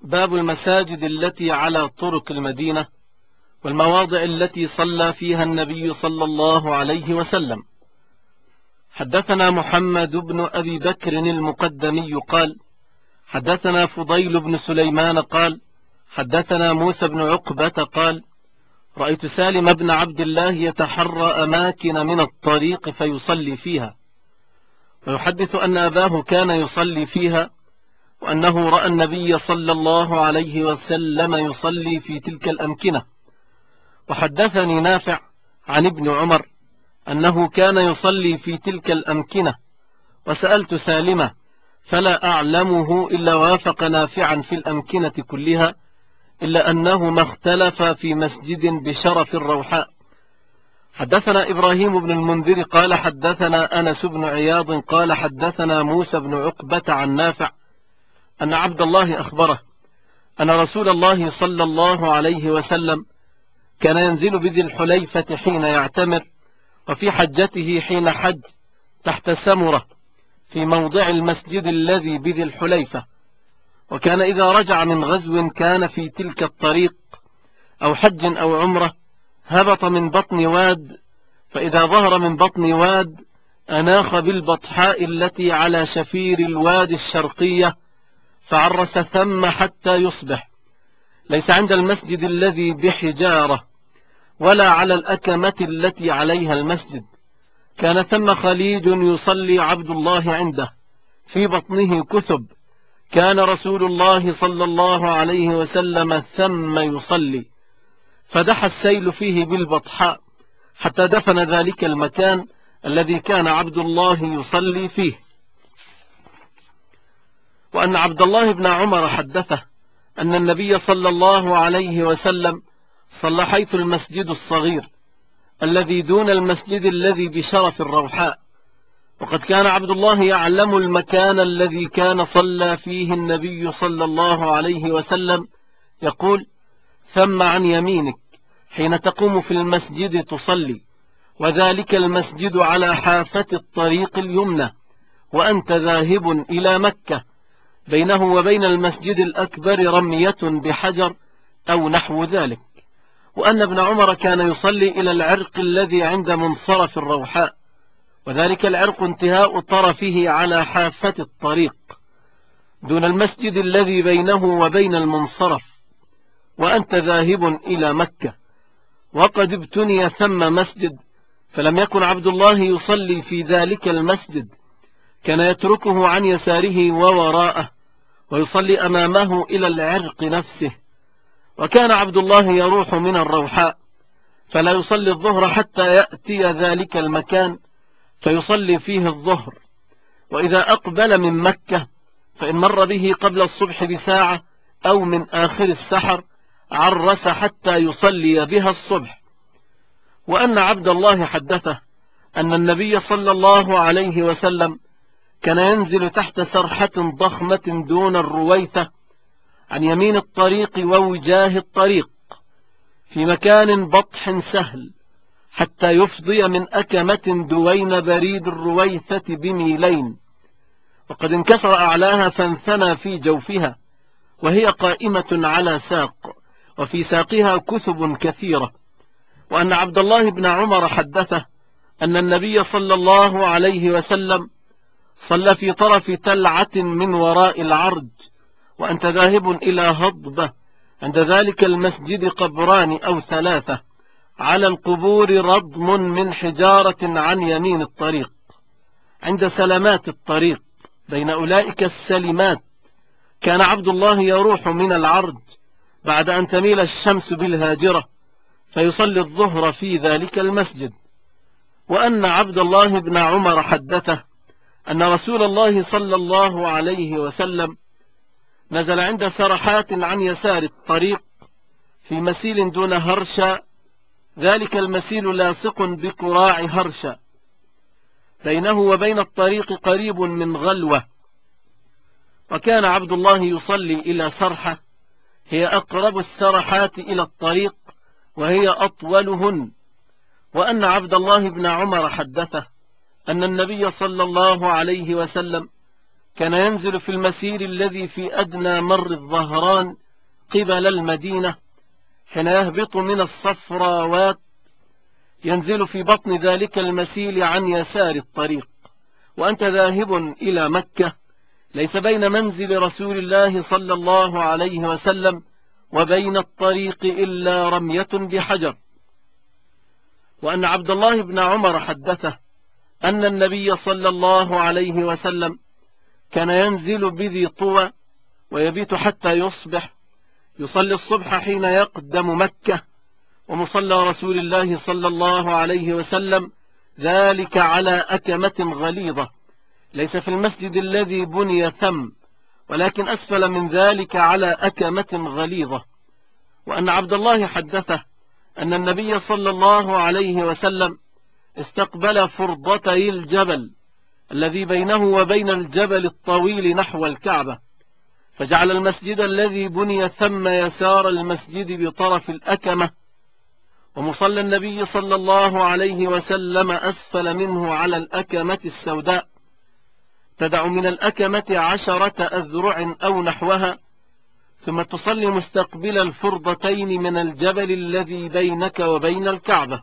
باب المساجد التي على طرق المدينة والمواضع التي صلى فيها النبي صلى الله عليه وسلم. حدثنا محمد بن أبي بكر المقدمي قال حدثنا فضيل بن سليمان قال حدثنا موسى بن عقبة قال رأيت سالم بن عبد الله يتحرى أماكن من الطريق فيصلي فيها، ويحدث أن أباه كان يصلي فيها، وأنه رأى النبي صلى الله عليه وسلم يصلي في تلك الأمكنة. وحدثني نافع عن ابن عمر أنه كان يصلي في تلك الأمكنة، وسألت سالمة فلا أعلمه إلا وافق نافعا في الأمكنة كلها، إلا أنه ما اختلف في مسجد بشرف الروحاء. حدثنا إبراهيم بن المنذر قال حدثنا أنس بن عياض قال حدثنا موسى بن عقبة عن نافع أن عبد الله أخبره أن رسول الله صلى الله عليه وسلم كان ينزل بذي الحليفة حين يعتمر، وفي حجته حين حج تحت سمرة في موضع المسجد الذي بذي الحليفة، وكان إذا رجع من غزو كان في تلك الطريق أو حج أو عمرة هبط من بطن واد، فإذا ظهر من بطن واد أناخ بالبطحاء التي على شفير الواد الشرقية فعرس ثم حتى يصبح، ليس عند المسجد الذي بحجارة ولا على الأكمة التي عليها المسجد. كان ثم خليج يصلي عبد الله عنده، في بطنه كثب، كان رسول الله صلى الله عليه وسلم ثم يصلي، فدحى السيل فيه بالبطحاء حتى دفن ذلك المكان الذي كان عبد الله يصلي فيه. وأن عبد الله بن عمر حدثه أن النبي صلى الله عليه وسلم صلى حيث المسجد الصغير الذي دون المسجد الذي بشرف الروحاء، وقد كان عبد الله يعلم المكان الذي كان صلى فيه النبي صلى الله عليه وسلم، يقول ثم عن يمينك حين تقوم في المسجد تصلي، وذلك المسجد على حافة الطريق اليمنى، وأنت ذاهب إلى مكة، بينه وبين المسجد الأكبر رمية بحجر أو نحو ذلك. وأن ابن عمر كان يصلي إلى العرق الذي عند منصرف الروحاء، وذلك العرق انتهاء طرفه على حافة الطريق دون المسجد الذي بينه وبين المنصرف، وأنت ذاهب إلى مكة. وقد ابتني ثم مسجد، فلم يكن عبد الله يصلي في ذلك المسجد، كان يتركه عن يساره ووراءه ويصلي أمامه إلى العرق نفسه. وكان عبد الله يروح من الروحاء فلا يصلي الظهر حتى يأتي ذلك المكان فيصلي فيه الظهر، وإذا أقبل من مكة فإن مر به قبل الصبح بساعة أو من آخر السحر عرس حتى يصلي بها الصبح. وأن عبد الله حدثه أن النبي صلى الله عليه وسلم كان ينزل تحت سرحة ضخمة دون الرويثة عن يمين الطريق ووجاه الطريق في مكان بطح سهل حتى يفضي من أكمة دوين بريد الرويثة بميلين، وقد انكسر أعلاها فانثنى في جوفها، وهي قائمة على ساق، وفي ساقها كثب كثيرة. وأن عبد الله بن عمر حدثه أن النبي صلى الله عليه وسلم صلى في طرف تلعة من وراء العرج، وأنت ذاهب إلى هضبة، عند ذلك المسجد قبران أو ثلاثة، على القبور رضم من حجارة عن يمين الطريق عند سلمات الطريق بين أولئك السلمات. كان عبد الله يروح من العرج بعد أن تميل الشمس بالهاجرة فيصلي الظهر في ذلك المسجد. وأن عبد الله بن عمر حدثه أن رسول الله صلى الله عليه وسلم نزل عند سرحات عن يسار الطريق في مسيل دون هرشا، ذلك المسيل لاصق بقراع هرشا، بينه وبين الطريق قريب من غلوة. وكان عبد الله يصلي إلى سرحة هي أقرب السرحات إلى الطريق وهي أطولهن. وأن عبد الله بن عمر حدثه أن النبي صلى الله عليه وسلم كان ينزل في المسير الذي في أدنى مر الظهران قبل المدينة، حين يهبط من الصفراوات ينزل في بطن ذلك المسيل عن يسار الطريق. وأنت ذاهب إلى مكة، ليس بين منزل رسول الله صلى الله عليه وسلم وبين الطريق إلا رمية بحجر. وأن عبد الله بن عمر حدثه أن النبي صلى الله عليه وسلم كان ينزل بذي طوى ويبيت حتى يصبح، يصلي الصبح حين يقدم مكة، ومصلى رسول الله صلى الله عليه وسلم ذلك على أكمة غليظة، ليس في المسجد الذي بني ثم، ولكن أسفل من ذلك على أكمة غليظة. وأن عبد الله حدثه أن النبي صلى الله عليه وسلم استقبل فرضتي الجبل الذي بينه وبين الجبل الطويل نحو الكعبة، فجعل المسجد الذي بني ثم يسار المسجد بطرف الأكمة، ومصلى النبي صلى الله عليه وسلم أسفل منه على الأكمة السوداء، تدع من الأكمة 10 أذرع أو نحوها، ثم تصلي مستقبل الفرضتين من الجبل الذي بينك وبين الكعبة.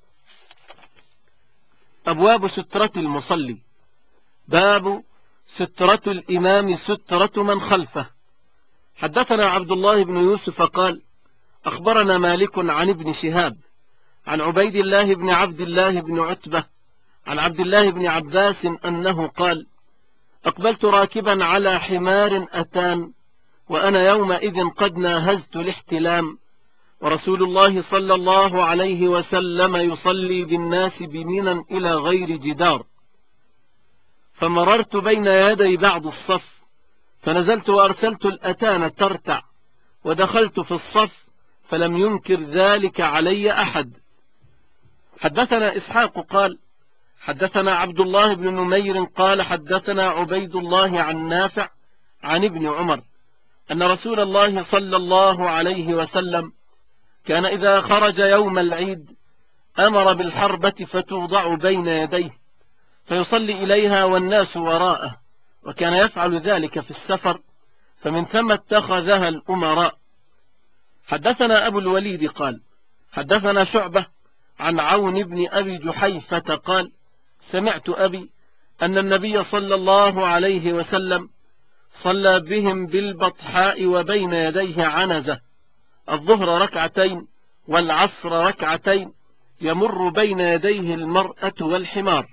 أبواب سترة المصلي. باب سترة الإمام سترة من خلفه. حدثنا عبد الله بن يوسف قال أخبرنا مالك عن ابن شهاب عن عبيد الله بن عبد الله بن عتبة عن عبد الله بن عباس أنه قال أقبلت راكبا على حمار أتان، وأنا يومئذ قد ناهزت الاحتلام، ورسول الله صلى الله عليه وسلم يصلي بالناس بمنى إلى غير جدار، فمررت بين يدي بعض الصف، فنزلت وأرسلت الأتان ترتع، ودخلت في الصف فلم ينكر ذلك علي أحد. حدثنا إسحاق قال حدثنا عبد الله بن نمير قال حدثنا عبيد الله عن نافع عن ابن عمر أن رسول الله صلى الله عليه وسلم كان إذا خرج يوم العيد أمر بالحربة فتوضع بين يديه فيصلي إليها والناس وراءه، وكان يفعل ذلك في السفر، فمن ثم اتخذها الأمراء. حدثنا أبو الوليد قال حدثنا شعبة عن عون بن أبي جحيفة قال سمعت أبي أن النبي صلى الله عليه وسلم صلى بهم بالبطحاء وبين يديه عنزة، الظهر ركعتين والعصر ركعتين، يمر بين يديه المرأة والحمار.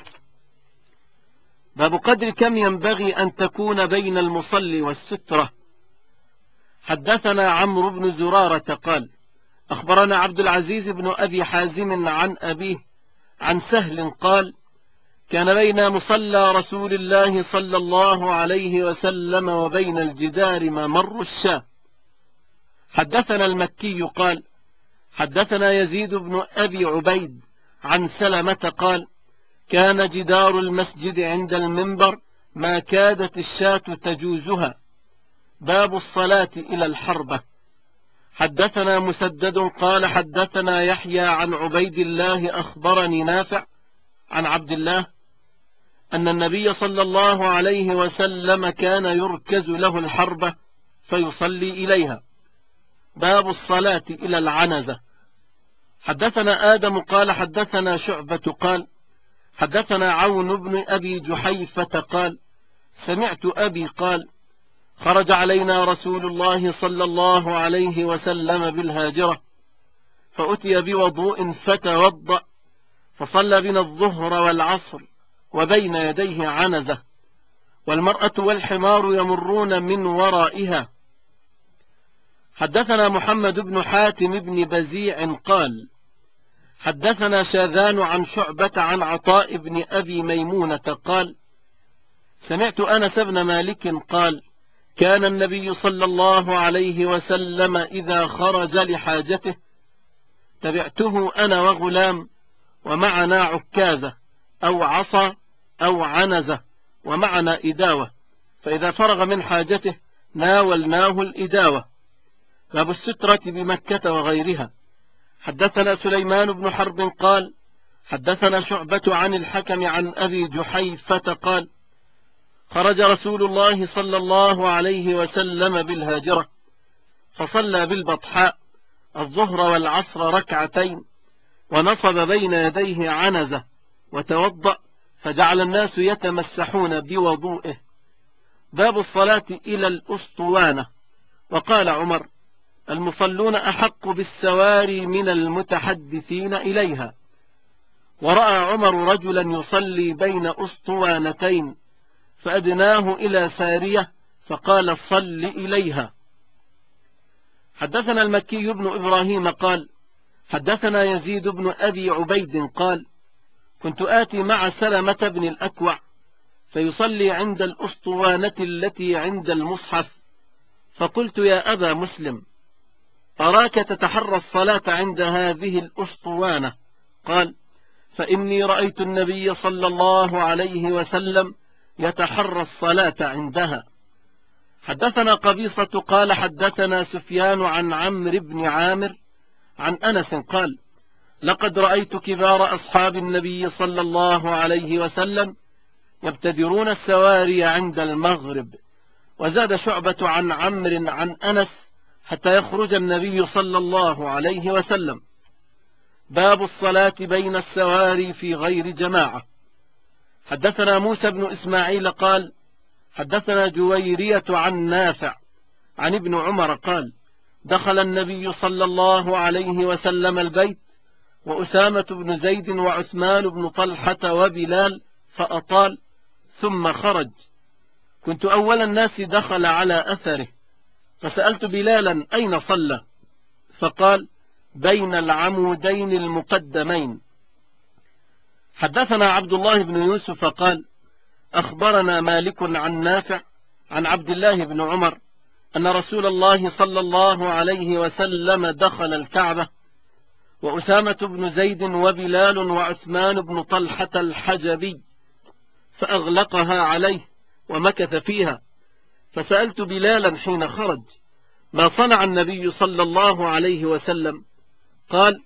باب قدر كم ينبغي أن تكون بين المصلي والسترة. حدثنا عمرو بن زرارة قال أخبرنا عبد العزيز بن أبي حازم عن أبيه عن سهل قال كان بين مصلى رسول الله صلى الله عليه وسلم وبين الجدار ممر الشاة. حدثنا المكي قال حدثنا يزيد بن أبي عبيد عن سلمة قال كان جدار المسجد عند المنبر ما كادت الشاة تجوزها. باب الصلاة إلى الحربة. حدثنا مسدد قال حدثنا يحيى عن عبيد الله أخبرني نافع عن عبد الله أن النبي صلى الله عليه وسلم كان يركز له الحربة فيصلي إليها. باب الصلاة إلى العنزة. حدثنا آدم قال حدثنا شعبة قال حدثنا عون بن أبي جحيفة قال سمعت أبي قال خرج علينا رسول الله صلى الله عليه وسلم بالهاجرة، فأتي بوضوء فتوضأ، فصلى بنا الظهر والعصر وبين يديه عنزة، والمرأة والحمار يمرون من ورائها. حدثنا محمد بن حاتم بن بزيع قال حدثنا شاذان عن شعبة عن عطاء بن أبي ميمونة قال سمعت أنس بن مالك قال كان النبي صلى الله عليه وسلم إذا خرج لحاجته تبعته أنا وغلام ومعنا عكازة أو عصا أو عنزة ومعنا إداوة، فإذا فرغ من حاجته ناولناه الإداوة. باب السترة بمكة وغيرها. حدثنا سليمان بن حرب قال حدثنا شعبة عن الحكم عن أبي جحيفة قال خرج رسول الله صلى الله عليه وسلم بالهاجرة فصلى بالبطحاء الظهر والعصر ركعتين، ونصب بين يديه عنزة وتوضأ، فجعل الناس يتمسحون بوضوئه. باب الصلاة إلى الأسطوانة. وقال عمر: المصلون أحق بالسواري من المتحدثين إليها. ورأى عمر رجلا يصلي بين أسطوانتين فأدناه إلى سارية فقال: صل إليها. حدثنا المكي بن إبراهيم قال: حدثنا يزيد بن أبي عبيد قال: كنت آتي مع سلمة بن الأكوع فيصلي عند الأسطوانة التي عند المصحف، فقلت: يا أبا مسلم، أراك تتحرى الصلاة عند هذه الأسطوانة. قال: فإني رأيت النبي صلى الله عليه وسلم يتحرى الصلاة عندها. حدثنا قبيصة قال: حدثنا سفيان عن عمرو بن عامر عن أنس قال: لقد رأيت كبار أصحاب النبي صلى الله عليه وسلم يبتدرون السواري عند المغرب. وزاد شعبة عن عمرو عن أنس: حتى يخرج النبي صلى الله عليه وسلم. باب الصلاة بين السواري في غير جماعة. حدثنا موسى بن إسماعيل قال: حدثنا جويرية عن نافع عن ابن عمر قال: دخل النبي صلى الله عليه وسلم البيت وأسامة بن زيد وعثمان بن طلحة وبلال فأطال ثم خرج. كنت أول الناس دخل على أثره، فسألت بلالا: أين صلى؟ فقال: بين العمودين المقدمين. حدثنا عبد الله بن يوسف قال: أخبرنا مالك عن نافع عن عبد الله بن عمر أن رسول الله صلى الله عليه وسلم دخل الكعبة وأسامة بن زيد وبلال وعثمان بن طلحة الحجبي، فأغلقها عليه ومكث فيها. فسألت بلالا حين خرج: ما صنع النبي صلى الله عليه وسلم؟ قال: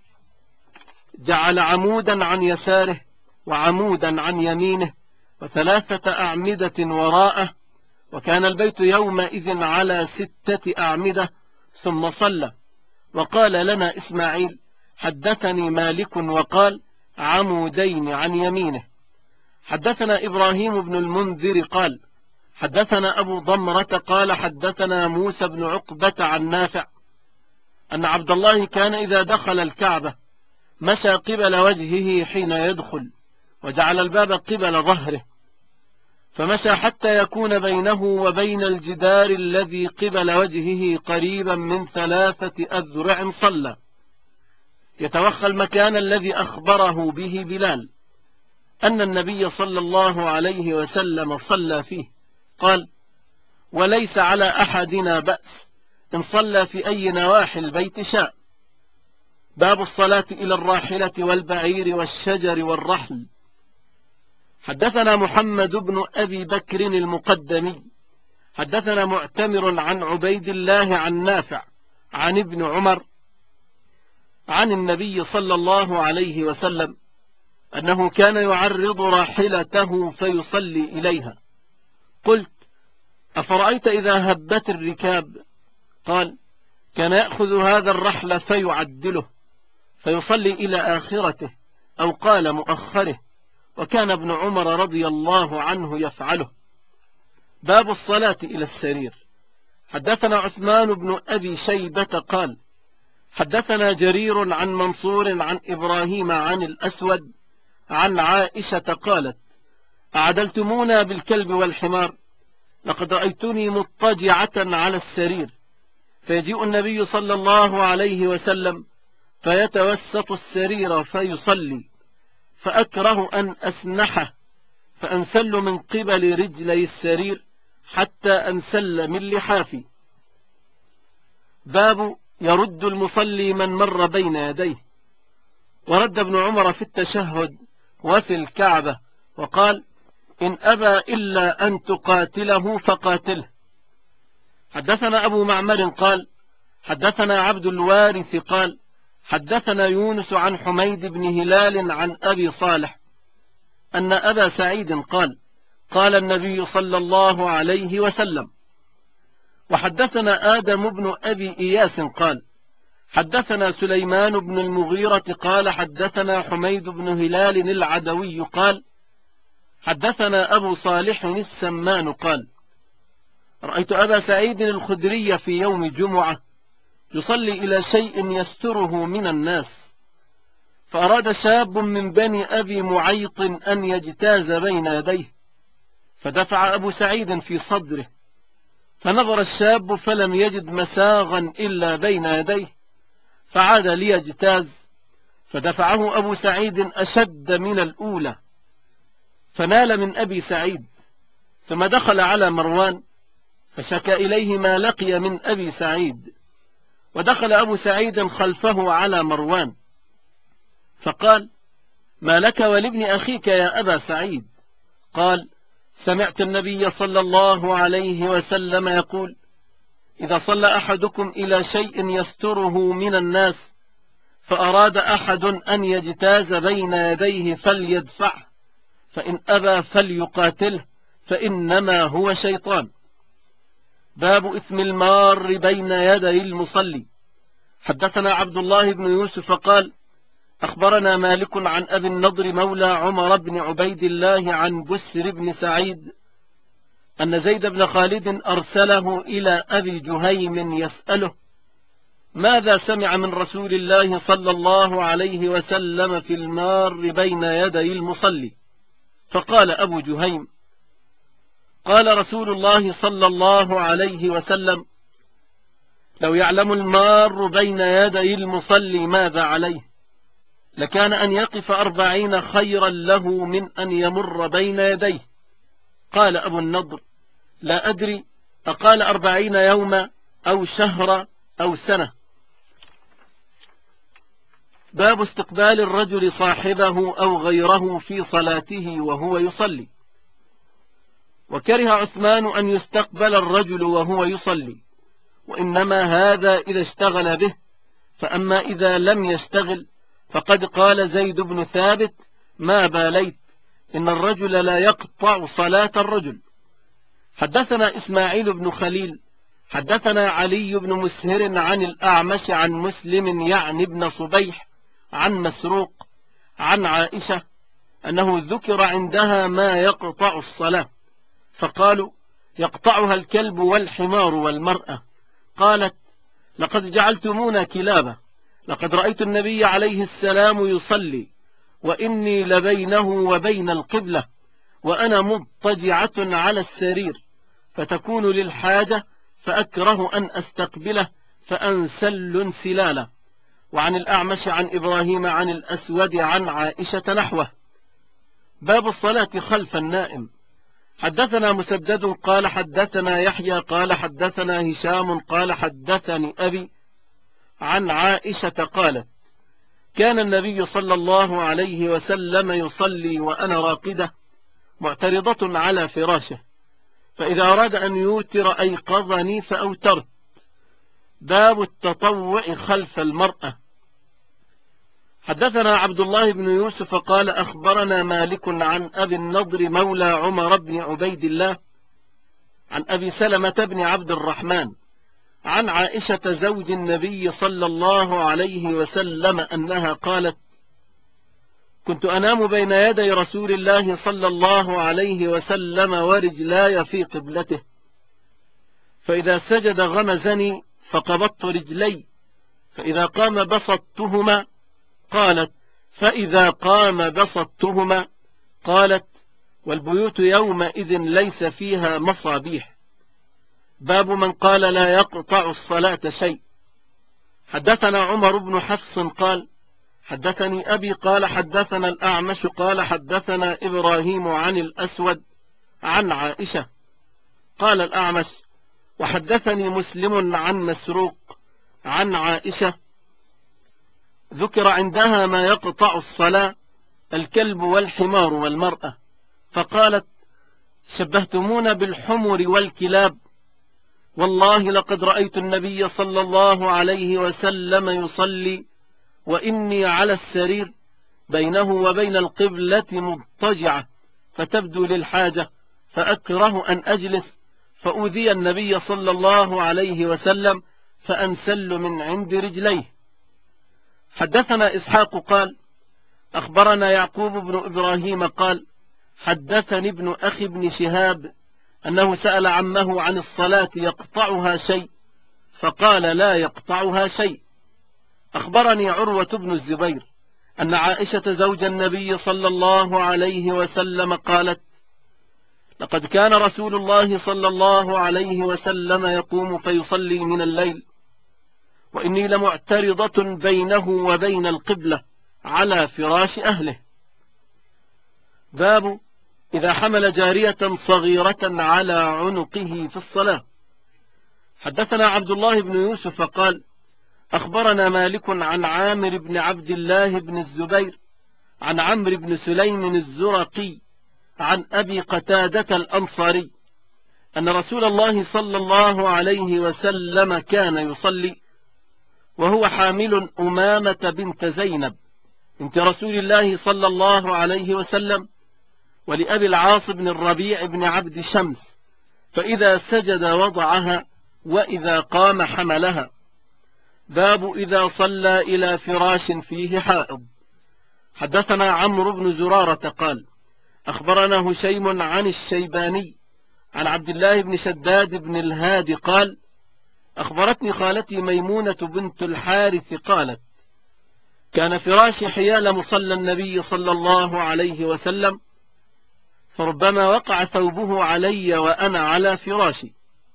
جعل عمودا عن يساره وعمودا عن يمينه وثلاثة أعمدة وراءه، وكان البيت يومئذ على 6 أعمدة، ثم صلى. وقال لنا إسماعيل: حدثني مالك وقال: عمودين عن يمينه. حدثنا إبراهيم بن المنذر قال: حدثنا أبو ضمرة قال: حدثنا موسى بن عقبة عن نافع أن عبد الله كان إذا دخل الكعبة مشى قبل وجهه حين يدخل، وجعل الباب قبل ظهره، فمشى حتى يكون بينه وبين الجدار الذي قبل وجهه قريبا من 3 أذرع صلى، يتوخى المكان الذي أخبره به بلال أن النبي صلى الله عليه وسلم صلى فيه. قال: وليس على أحدنا بأس إن صلى في أي نواحي البيت شاء. باب الصلاة إلى الراحلة والبعير والشجر والرحل. حدثنا محمد بن أبي بكر المقدمي حدثنا معتمر عن عبيد الله عن نافع عن ابن عمر عن النبي صلى الله عليه وسلم أنه كان يعرض راحلته فيصلي إليها. قلت: أفرأيت إذا هبت الركاب؟ قال: كان يأخذ هذا الرحل فيعدله فيصلي إلى آخرته، أو قال مؤخره، وكان ابن عمر رضي الله عنه يفعله. باب الصلاة إلى السرير. حدثنا عثمان بن أبي شيبة قال: حدثنا جرير عن منصور عن إبراهيم عن الأسود عن عائشة قالت: أعدلتمونا بالكلب والحمار، لقد رأيتني مضطجعة على السرير، فيجيء النبي صلى الله عليه وسلم فيتوسط السرير فيصلي، فأكره أن أسنحه فأنسل من قبل رجلي السرير حتى أنسل من لحافي. باب يرد المصلي من مر بين يديه. ورد ابن عمر في التشهد وفي الكعبة وقال: إن أبى إلا أن تقاتله فقاتله. حدثنا أبو معمر قال: حدثنا عبد الوارث قال: حدثنا يونس عن حميد بن هلال عن أبي صالح أن أبا سعيد قال: قال النبي صلى الله عليه وسلم. وحدثنا آدم بن أبي إياس قال حدثنا سليمان بن المغيرة قال حدثنا حميد بن هلال العدوي قال حدثنا أبو صالح السمان قال رأيت أبا سعيد الخدري في يوم جمعة يصلي إلى شيء يستره من الناس، فأراد شاب من بني أبي معيط أن يجتاز بين يديه، فدفع أبو سعيد في صدره، فنظر الشاب فلم يجد مساغا إلا بين يديه، فعاد ليجتاز، فدفعه أبو سعيد أشد من الأولى، فنال من أبي سعيد، ثم دخل على مروان فشكى إليه ما لقي من أبي سعيد، ودخل أبو سعيد خلفه على مروان فقال ما لك ولابن أخيك يا أبا سعيد؟ قال سمعت النبي صلى الله عليه وسلم يقول إذا صلى أحدكم إلى شيء يستره من الناس فأراد أحد أن يجتاز بين يديه فليدفعه، فإن أبى فليقاتله، فإنما هو شيطان. باب إثم المار بين يدي المصلي. حدثنا عبد الله بن يوسف قال أخبرنا مالك عن أبي النضر مولى عمر بن عبيد الله عن بسر بن سعيد أن زيد بن خالد أرسله إلى أبي جهيم يسأله ماذا سمع من رسول الله صلى الله عليه وسلم في المار بين يدي المصلي؟ فقال أبو جهيم قال رسول الله صلى الله عليه وسلم لو يعلم المار بين يدي المصلي ماذا عليه لكان أن يقف 40 خيرا له من أن يمر بين يديه. قال أبو النضر لا أدري أقال 40 يوما أو شهر أو سنة. باب استقبال الرجل صاحبه أو غيره في صلاته وهو يصلي. وكره عثمان أن يستقبل الرجل وهو يصلي، وإنما هذا إذا اشتغل به، فأما إذا لم يشتغل فقد قال زيد بن ثابت ما باليت إن الرجل لا يقطع صلاة الرجل. حدثنا إسماعيل بن خليل حدثنا علي بن مسهر عن الأعمش عن مسلم يعني ابن صبيح عن مسروق عن عائشة أنه ذكر عندها ما يقطع الصلاة، فقالوا يقطعها الكلب والحمار والمرأة. قالت لقد جعلتمونا كلابا، لقد رأيت النبي عليه السلام يصلي وإني لبينه وبين القبلة وأنا مضطجعة على السرير، فتكون للحاجة فأكره أن أستقبله فأنسل انسلالا. وعن الأعمش عن إبراهيم عن الأسود عن عائشة نحوه. باب الصلاة خلف النائم. حدثنا مسدد قال حدثنا يحيى قال حدثنا هشام قال حدثني أبي عن عائشة قالت كان النبي صلى الله عليه وسلم يصلي وأنا راقدة معترضة على فراشه، فإذا أراد أن يوتر أيقظني فأوترت. باب التطوع خلف المرأة. حدثنا عبد الله بن يوسف قال أخبرنا مالك عن أبي النضر مولى عمر بن عبيد الله عن أبي سلمة بن عبد الرحمن عن عائشة زوج النبي صلى الله عليه وسلم أنها قالت كنت أنام بين يدي رسول الله صلى الله عليه وسلم ورجلاي في قبلته، فإذا سجد غمزني فقبضت رجلي، فإذا قام بسطتهما. قالت فإذا قام بسطتهما. قالت والبيوت يومئذ ليس فيها مصابيح. باب من قال لا يقطع الصلاة شيء. حدثنا عمر بن حفص قال حدثني أبي قال حدثنا الأعمش قال حدثنا إبراهيم عن الأسود عن عائشة. قال الأعمش وحدثني مسلم عن مسروق عن عائشة ذكر عندها ما يقطع الصلاة الكلب والحمار والمرأة، فقالت شبهتمون بالحمر والكلاب، والله لقد رأيت النبي صلى الله عليه وسلم يصلي وإني على السرير بينه وبين القبلة مضطجعة، فتبدو للحاجة فأكره أن أجلس، فأوذي النبي صلى الله عليه وسلم فأنسل من عند رجليه. حدثنا إسحاق قال أخبرنا يعقوب بن إبراهيم قال حدثني ابن أخي بن شهاب أنه سأل عمه عن الصلاة يقطعها شيء، فقال لا يقطعها شيء. أخبرني عروة بن الزبير أن عائشة زوج النبي صلى الله عليه وسلم قالت لقد كان رسول الله صلى الله عليه وسلم يقوم فيصلي من الليل، وإني لمعترضة بينه وبين القبلة على فراش أهله. باب إذا حمل جارية صغيرة على عنقه في الصلاة. حدثنا عبد الله بن يوسف قال أخبرنا مالك عن عامر بن عبد الله بن الزبير عن عمرو بن سليم الزرقي عن أبي قتادة الأنصاري أن رسول الله صلى الله عليه وسلم كان يصلي وهو حامل أمامة بنت زينب بنت رسول الله صلى الله عليه وسلم، ولأبي العاص بن الربيع بن عبد شمس، فإذا سجد وضعها وإذا قام حملها. باب إذا صلى إلى فراش فيه حائض. حدثنا عمرو بن زرارة قال أخبرنا هشيم عن الشيباني عن عبد الله بن شداد بن الهادي قال أخبرتني خالتي ميمونة بنت الحارث قالت كان فراشي حيال مصلى النبي صلى الله عليه وسلم، فربما وقع ثوبه علي وأنا على فراشي.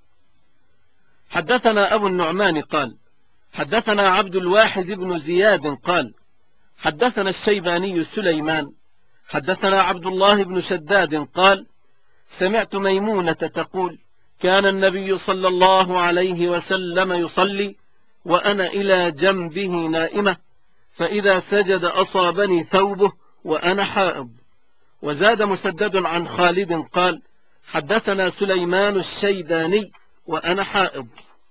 حدثنا أبو النعمان قال حدثنا عبد الواحد بن زياد قال حدثنا الشيباني سليمان حدثنا عبد الله بن شداد قال سمعت ميمونة تقول كان النبي صلى الله عليه وسلم يصلي وأنا إلى جنبه نائمة، فإذا سجد أصابني ثوبه وأنا حائض. وزاد مسدد عن خالد قال حدثنا سليمان الشيباني وأنا حائض.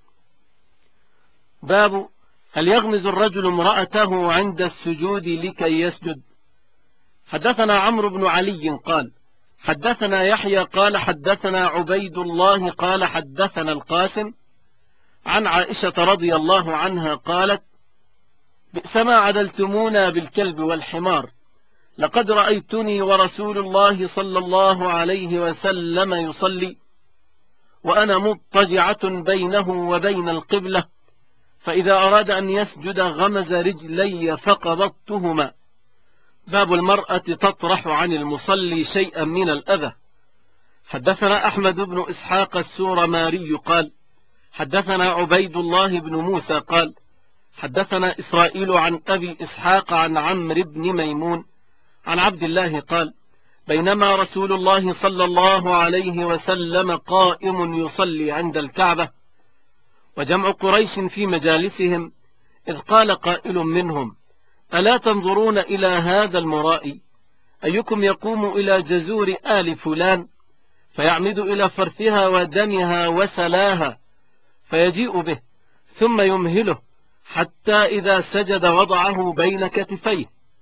باب هل يغمز الرجل امرأته عند السجود لكي يسجد. حدثنا عمرو بن علي قال حدثنا يحيى قال حدثنا عبيد الله قال حدثنا القاسم عن عائشة رضي الله عنها قالت بئسما عدلتمونا بالكلب والحمار، لقد رأيتني ورسول الله صلى الله عليه وسلم يصلي وأنا مضطجعة بينه وبين القبلة، فإذا أراد أن يسجد غمز رجلي فقبضتهما. باب المرأة تطرح عن المصلي شيئا من الأذى. حدثنا أحمد بن إسحاق السورماري قال حدثنا عبيد الله بن موسى قال حدثنا إسرائيل عن أبي إسحاق عن عمرو بن ميمون عن عبد الله قال بينما رسول الله صلى الله عليه وسلم قائم يصلي عند الكعبة وجمع قريش في مجالسهم، إذ قال قائل منهم ألا تنظرون إلى هذا المرائي؟ أيكم يقوم إلى جزور آل فلان فيعمد إلى فرثها ودمها وسلاها فيجيء به ثم يمهله حتى إذا سجد وضعه بين كتفيه.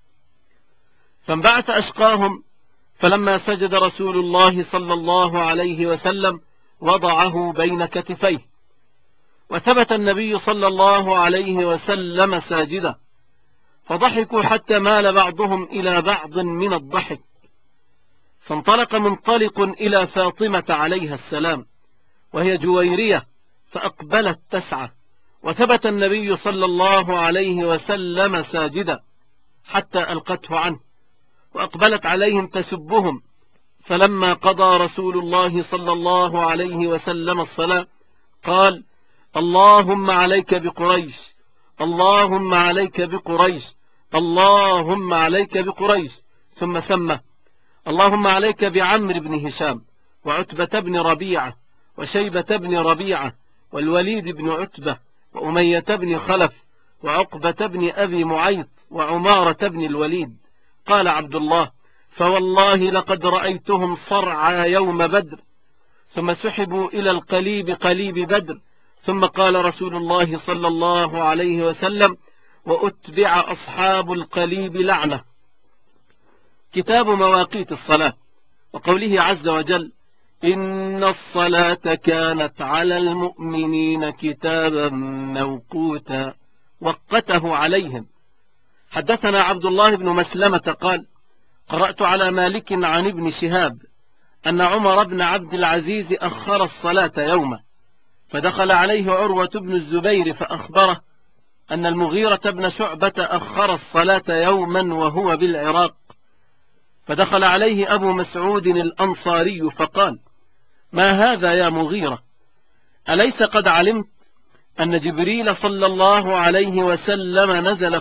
فانبعث أشقاهم، فلما سجد رسول الله صلى الله عليه وسلم وضعه بين كتفيه، وثبت النبي صلى الله عليه وسلم ساجدا، فضحكوا حتى مال بعضهم إلى بعض من الضحك، فانطلق منطلق إلى فاطمة عليها السلام وهي جويرية فأقبلت تسعى، وثبت النبي صلى الله عليه وسلم ساجدا حتى ألقته عنه، وأقبلت عليهم تسبهم، فلما قضى رسول الله صلى الله عليه وسلم الصلاة قال اللهم عليك بقريش، اللهم عليك بقريش، اللهم عليك بقريش، ثم سمى اللهم عليك بعمرو بن هشام وعتبة بن ربيعة وشيبة بن ربيعة والوليد بن عتبة وأمية بن خلف وعقبة بن أبي معيط وعمارة بن الوليد. قال عبد الله فوالله لقد رأيتهم صرعى يوم بدر، ثم سحبوا إلى القليب قليب بدر، ثم قال رسول الله صلى الله عليه وسلم وأتبع أصحاب القليب لعنة. كتاب مواقيت الصلاة. وقوله عز وجل إن الصلاة كانت على المؤمنين كتابا موقوتا وقته عليهم. حدثنا عبد الله بن مسلمة قال قرأت على مالك عن ابن شهاب أن عمر بن عبد العزيز أخر الصلاة يوما، فدخل عليه عروة بن الزبير فأخبره أن المغيرة بن شعبة أخر الصلاة يوما وهو بالعراق، فدخل عليه أبو مسعود الأنصاري فقال: ما هذا يا مغيرة؟ أليس قد علمت أن جبريل صلى الله عليه وسلم نزل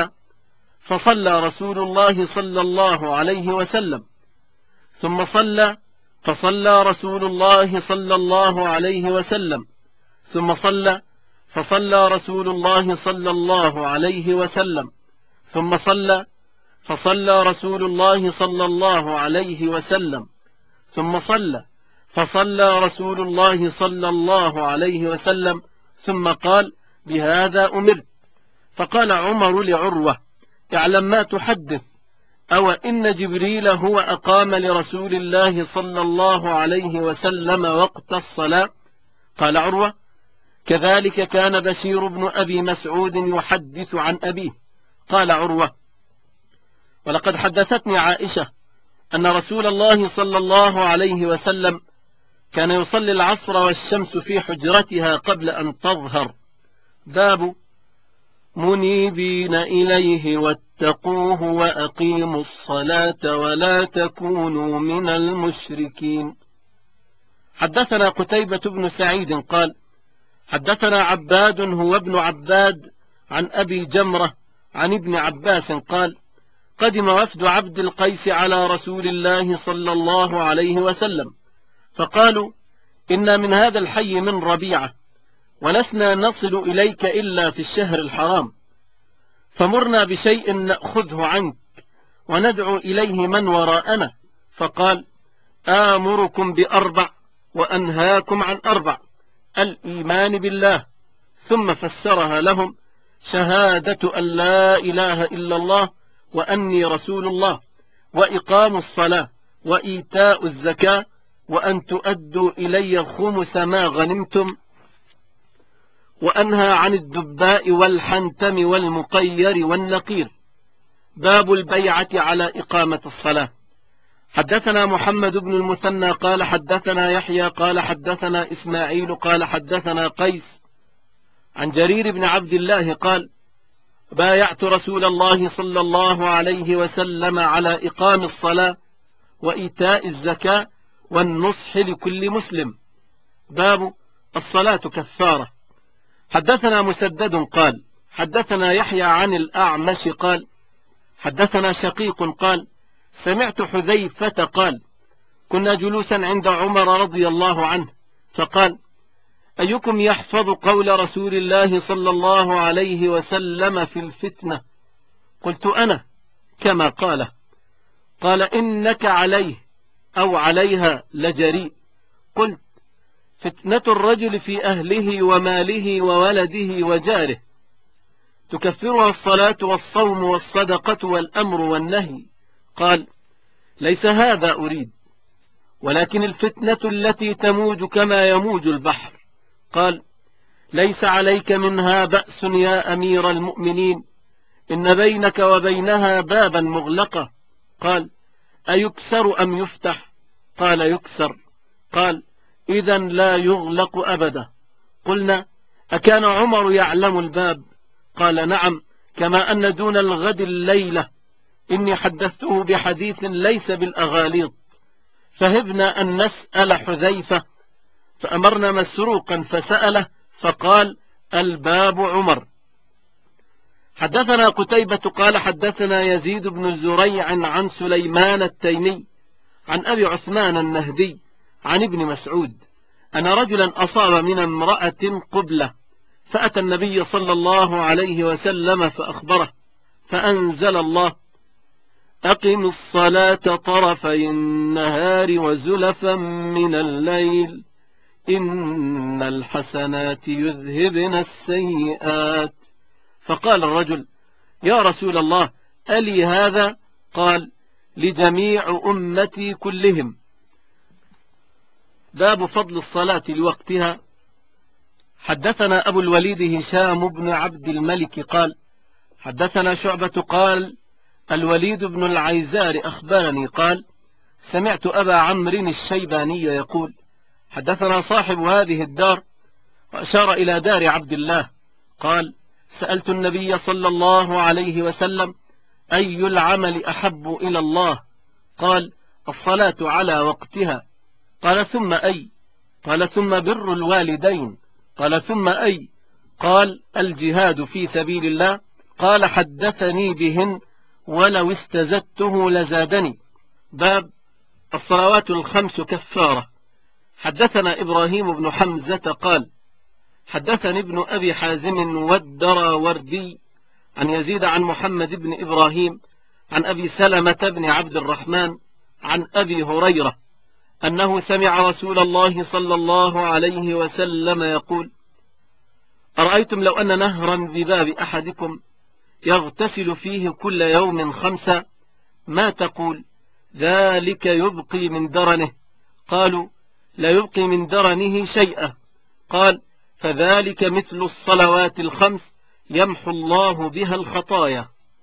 فصلى رسول الله صلى الله عليه وسلم، ثم فصلى رسول الله صلى الله عليه وسلم، ثم فصلى رسول الله صلى الله عليه وسلم، ثم فصلى رسول الله صلى الله عليه وسلم، ثم فصلى رسول الله صلى الله عليه وسلم، ثم قال: بهذا أمرت. فقال عمر لعروة: اعلم ما تحدث، أو إن جبريل هو أقام لرسول الله صلى الله عليه وسلم وقت الصلاة؟ قال عروة: كذلك كان بشير بن أبي مسعود يحدث عن أبيه. قال عروة: ولقد حدثتني عائشة أن رسول الله صلى الله عليه وسلم كان يصلي العصر والشمس في حجرتها قبل أن تظهر. باب منيبين إليه واتقوه وأقيموا الصلاة ولا تكونوا من المشركين. حدثنا قتيبة بن سعيد قال حدثنا عباد هو ابن عباد عن أبي جمرة عن ابن عباس قال: قدم وفد عبد القيس على رسول الله صلى الله عليه وسلم، فقالوا: إنا من هذا الحي من ربيعة، ولسنا نصل إليك إلا في الشهر الحرام، فمرنا بشيء نأخذه عنك وندعو إليه من وراءنا. فقال: آمركم بأربع وأنهاكم عن أربع: الإيمان بالله، ثم فسرها لهم: شهادة أن لا إله إلا الله وأني رسول الله، وإقام الصلاة، وإيتاء الزكاة، وأن تؤدوا إلي خمس ما غنمتم، وأنهى عن الدباء والحنتم والمقير والنقير. باب البيعة على إقامة الصلاة. حدثنا محمد بن المثنى قال حدثنا يحيى قال حدثنا إسماعيل قال حدثنا قيس عن جرير بن عبد الله قال: بايعت رسول الله صلى الله عليه وسلم على إقام الصلاة وإيتاء الزكاة والنصح لكل مسلم. باب الصلاة كفارة. حدثنا مسدد قال حدثنا يحيى عن الأعمش قال حدثنا شقيق قال: سمعت حذيفة قال: كنا جلوسا عند عمر رضي الله عنه، فقال: أيكم يحفظ قول رسول الله صلى الله عليه وسلم في الفتنة؟ قلت: أنا، كما قاله. قال: إنك عليه أو عليها لجريء. قلت: فتنة الرجل في أهله وماله وولده وجاره، تكفرها الصلاة والصوم والصدقة والأمر والنهي. قال: ليس هذا أريد، ولكن الفتنة التي تموج كما يموج البحر. قال: ليس عليك منها بأس يا أمير المؤمنين، إن بينك وبينها بابا مغلقة. قال: أيكسر أم يفتح؟ قال: يكسر. قال: إذن لا يغلق أبدا. قلنا: أكان عمر يعلم الباب؟ قال: نعم، كما أن دون الغد الليلة إني حدثته بحديث ليس بالأغاليط. فهبنا أن نسأل حذيفة، فأمرنا مسروقا فسأله، فقال: الباب عمر. حدثنا قتيبة قال حدثنا يزيد بن زريع عن سليمان التيمي عن أبي عثمان النهدي عن ابن مسعود أن رجلا أصاب من امرأة قبلة، فأتى النبي صلى الله عليه وسلم فأخبره، فأنزل الله: أقم الصلاة طرفي النهار وزلفا من الليل إن الحسنات يذهبن السيئات. فقال الرجل: يا رسول الله، ألي هذا؟ قال: لجميع أمتي كلهم. باب فضل الصلاة لوقتها. حدثنا أبو الوليد هشام بن عبد الملك قال حدثنا شعبة قال الوليد بن العيزار أخبرني قال سمعت أبا عمرو الشيباني يقول حدثنا صاحب هذه الدار، وأشار إلى دار عبد الله، قال سألت النبي صلى الله عليه وسلم أي العمل أحب إلى الله؟ قال الصلاة على وقتها. قال ثم أي؟ قال ثم بر الوالدين. قال ثم أي؟ قال الجهاد في سبيل الله. قال حدثني بهن ولو استزدته لزادني. باب الصلوات الخمس كفارة. حدثنا إبراهيم بن حمزة قال حدثني ابن أبي حازم والدراوردي عن يزيد عن محمد بن إبراهيم عن أبي سلمة بن عبد الرحمن عن أبي هريرة أنه سمع رسول الله صلى الله عليه وسلم يقول أرأيتم لو أن نهرا بباب أحدكم يغتسل فيه كل يوم 5 ما تقول؟ ذلك يبقي من درنه. قالوا لا يبقي من درنه شيئا. قال فذلك مثل الصلوات الخمس يمحو الله بها الخطايا.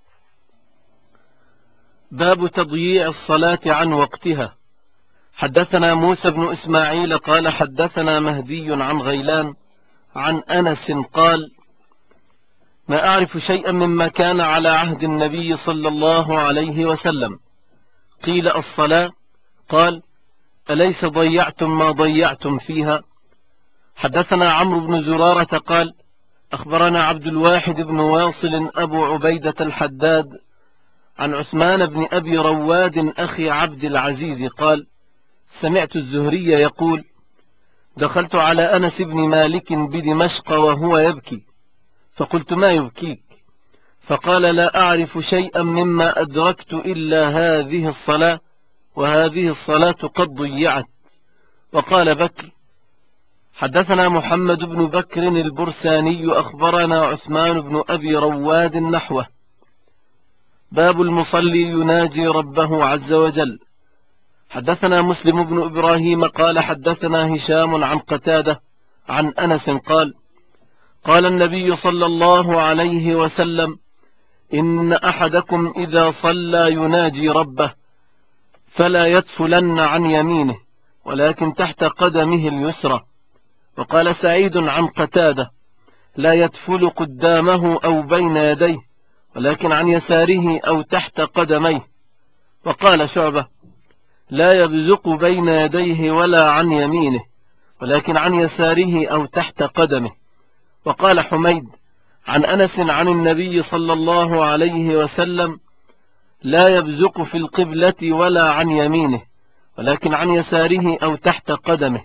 باب تضييع الصلاة عن وقتها. حدثنا موسى بن إسماعيل قال حدثنا مهدي عن غيلان عن أنس قال ما أعرف شيئا مما كان على عهد النبي صلى الله عليه وسلم. قيل الصلاة؟ قال أليس ضيعتم ما ضيعتم فيها؟ حدثنا عمرو بن زرارة قال أخبرنا عبد الواحد بن واصل أبو عبيدة الحداد عن عثمان بن أبي رواد أخي عبد العزيز قال سمعت الزهري يقول دخلت على أنس بن مالك بدمشق وهو يبكي، فقلت ما يبكيك؟ فقال لا أعرف شيئا مما أدركت إلا هذه الصلاة، وهذه الصلاة قد ضيعت. وقال بكر حدثنا محمد بن بكر البرساني أخبرنا عثمان بن أبي رواد نحوه. باب المصلي يناجي ربه عز وجل. حدثنا مسلم بن إبراهيم قال حدثنا هشام عن قتادة عن أنس قال قال النبي صلى الله عليه وسلم إن أحدكم إذا صلى يناجي ربه فلا يدفلن عن يمينه ولكن تحت قدمه اليسرى. وقال سعيد عن قتادة لا يدفل قدامه أو بين يديه ولكن عن يساره أو تحت قدميه. وقال شعبة لا يبزق بين يديه ولا عن يمينه ولكن عن يساره أو تحت قدمه. وقال حميد عن أنس عن النبي صلى الله عليه وسلم لا يبزق في القبلة ولا عن يمينه ولكن عن يساره أو تحت قدمه.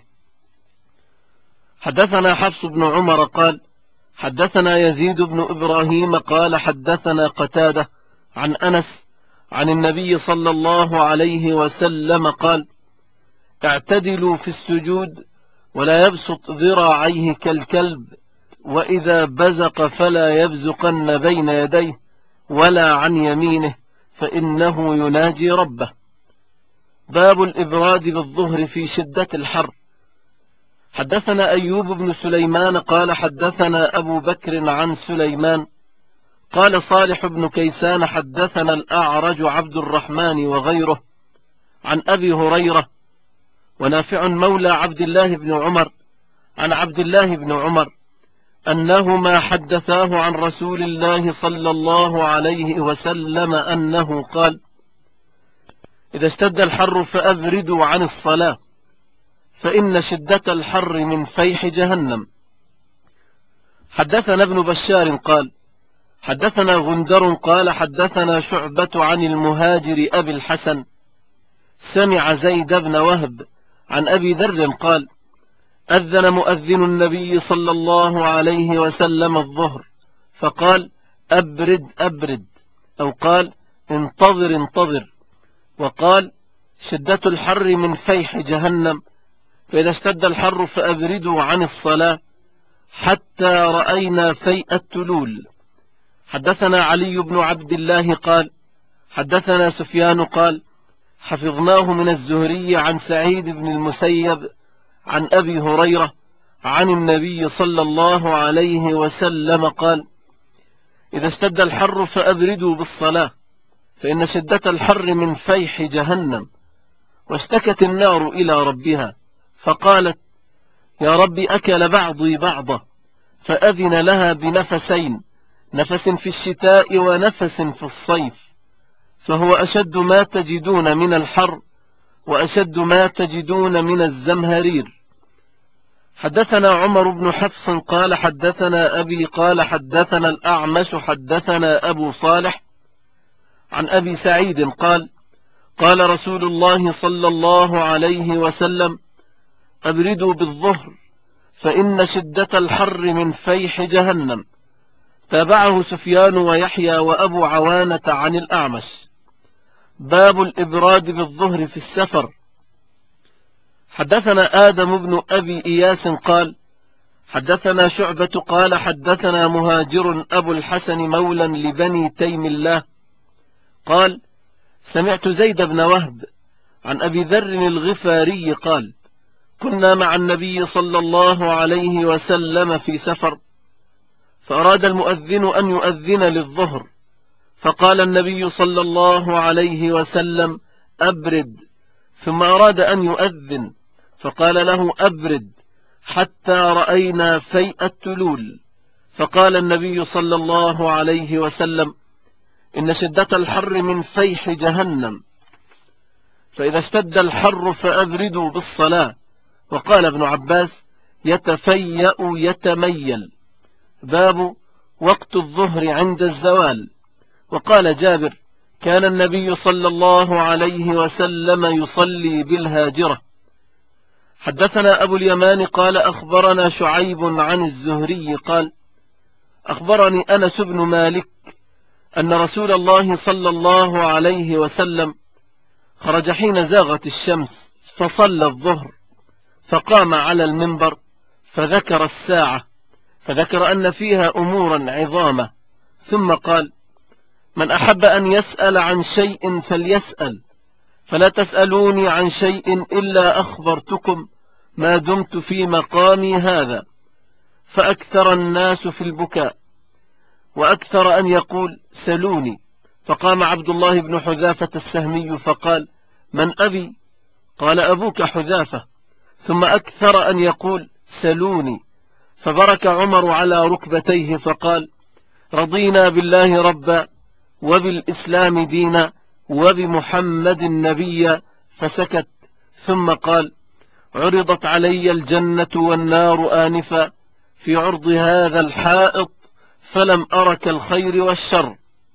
حدثنا حفص بن عمر قال حدثنا يزيد بن إبراهيم قال حدثنا قتادة عن أنس عن النبي صلى الله عليه وسلم قال اعتدلوا في السجود ولا يبسط ذراعيه كالكلب، وإذا بزق فلا يبزقن بين يديه ولا عن يمينه فإنه يناجي ربه. باب الإبراد بالظهر في شدة الحر. حدثنا أيوب بن سليمان قال حدثنا أبو بكر عن سليمان قال صالح بن كيسان حدثنا الأعرج عبد الرحمن وغيره عن أبي هريرة ونافع مولى عبد الله بن عمر عن عبد الله بن عمر أنهما حدثاه عن رسول الله صلى الله عليه وسلم أنه قال إذا اشتد الحر فأبردوا عن الصلاة فإن شدة الحر من فيح جهنم. حدثنا ابن بشار قال حدثنا غندر قال حدثنا شعبة عن المهاجر أبي الحسن سمع زيد بن وهب عن أبي ذر قال أذن مؤذن النبي صلى الله عليه وسلم الظهر فقال أبرد أبرد، أو قال انتظر انتظر، وقال شدة الحر من فيح جهنم، فإذا اشتد الحر فأبردوا عن الصلاة حتى رأينا فيء التلول. حدثنا علي بن عبد الله قال حدثنا سفيان قال حفظناه من الزهري عن سعيد بن المسيب عن أبي هريرة عن النبي صلى الله عليه وسلم قال: إذا اشتد الحر فأبردوا بالصلاة، فإن شدة الحر من فيح جهنم. واشتكت النار إلى ربها فقالت: يا رب أكل بعضي بعضا، فأذن لها بنفسين، نفس في الشتاء ونفس في الصيف، فهو أشد ما تجدون من الحر وأشد ما تجدون من الزمهرير. حدثنا عمر بن حفص قال حدثنا أبي قال حدثنا الأعمش حدثنا أبو صالح عن أبي سعيد قال: قال رسول الله صلى الله عليه وسلم: أبردوا بالظهر، فإن شدة الحر من فيح جهنم. تابعه سفيان ويحيى وأبو عوانة عن الأعمش. باب الإبراد بالظهر في السفر. حدثنا آدم بن أبي إياس قال: حدثنا شعبة قال حدثنا مهاجر أبو الحسن مولى لبني تيم الله قال: سمعت زيد بن وهب عن أبي ذر الغفاري قال: كنا مع النبي صلى الله عليه وسلم في سفر، فأراد المؤذن أن يؤذن للظهر، فقال النبي صلى الله عليه وسلم: أبرد. ثم أراد أن يؤذن، فقال له: أبرد حتى رأينا فيء التلول، فقال النبي صلى الله عليه وسلم: إن شدة الحر من فيح جهنم، فإذا اشتد الحر فأبردوا بالصلاة. وقال ابن عباس: يتفيأ يتميل. باب وقت الظهر عند الزوال. وقال جابر: كان النبي صلى الله عليه وسلم يصلي بالهاجرة. حدثنا أبو اليمان قال أخبرنا شعيب عن الزهري قال: أخبرني أنس بن مالك أن رسول الله صلى الله عليه وسلم خرج حين زاغت الشمس فصلى الظهر، فقام على المنبر فذكر الساعة، فذكر أن فيها أمورا عظامة، ثم قال: من أحب أن يسأل عن شيء فليسأل، فلا تسألوني عن شيء إلا أخبرتكم ما دمت في مقامي هذا. فأكثر الناس في البكاء، وأكثر أن يقول: سلوني. فقام عبد الله بن حذافة السهمي فقال: من أبي؟ قال: أبوك حذافة. ثم أكثر أن يقول: سلوني. فبرك عمر على ركبتيه فقال: رضينا بالله ربا، وبالإسلام دينا، وبمحمد نبيا. فسكت، ثم قال: عرضت علي الجنة والنار آنفا في عرض هذا الحائط، فلم أرك الخير والشر.